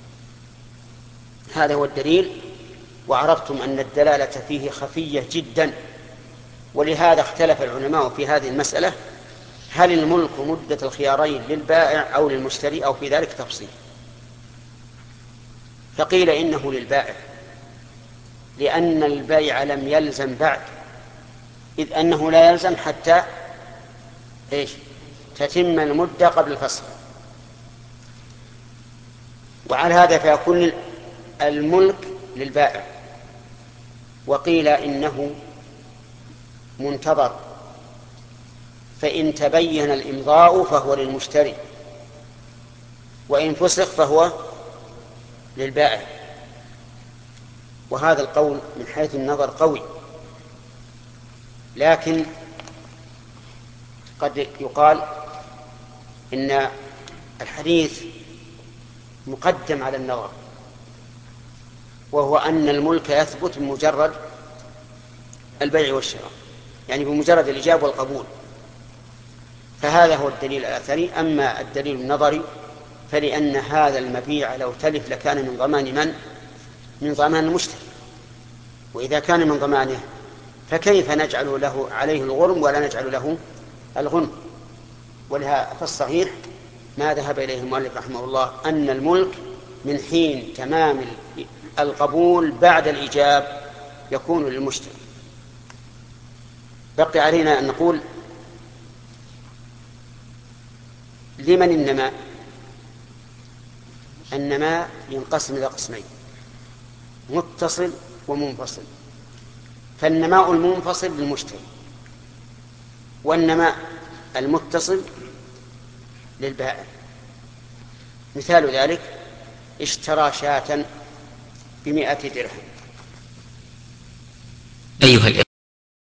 هذا هو الدليل. وعرفتم أن الدلالة فيه خفية جدا، ولهذا اختلف العلماء في هذه المسألة هل الملك مدة الخيارين للبائع أو للمشتري أو في ذلك تفصيل. فقيل إنه للبائع لأن البيع لم يلزم بعد، إذ أنه لا يلزم حتى إيش؟ تتم المدة قبل الفصل. وعلى هذا فيكون الملك للبائع. وقيل إنه منتظر، فإن تبين الإمضاء فهو للمشتري، وإن فسخ فهو للبائع. وهذا القول من حيث النظر قوي، لكن قد يقال إن الحديث مقدم على النظر، وهو أن الملك يثبت بمجرد البيع والشراء، يعني بمجرد الإجابة والقبول. فهذا هو الدليل الأثري. أما الدليل النظري فلأن هذا المبيع لو تلف لكان من ضمان من؟ من ضمان المشتري، وإذا كان من ضمانه فكيف نجعل له عليه الغرم ولا نجعل له الغنم؟ ولها فالصحيح ما ذهب إليه المؤلف رحمه الله أن الملك من حين تمام القبول بعد الإيجاب يكون للمشتري. بقي علينا أن نقول لمن النماء؟ النماء ينقسم إلى قسمين: متصل ومنفصل. فالنماء المنفصل للمشتري، والنماء المتصل للبائع. مثال ذلك: اشترى شاة بمئة درهم. أيها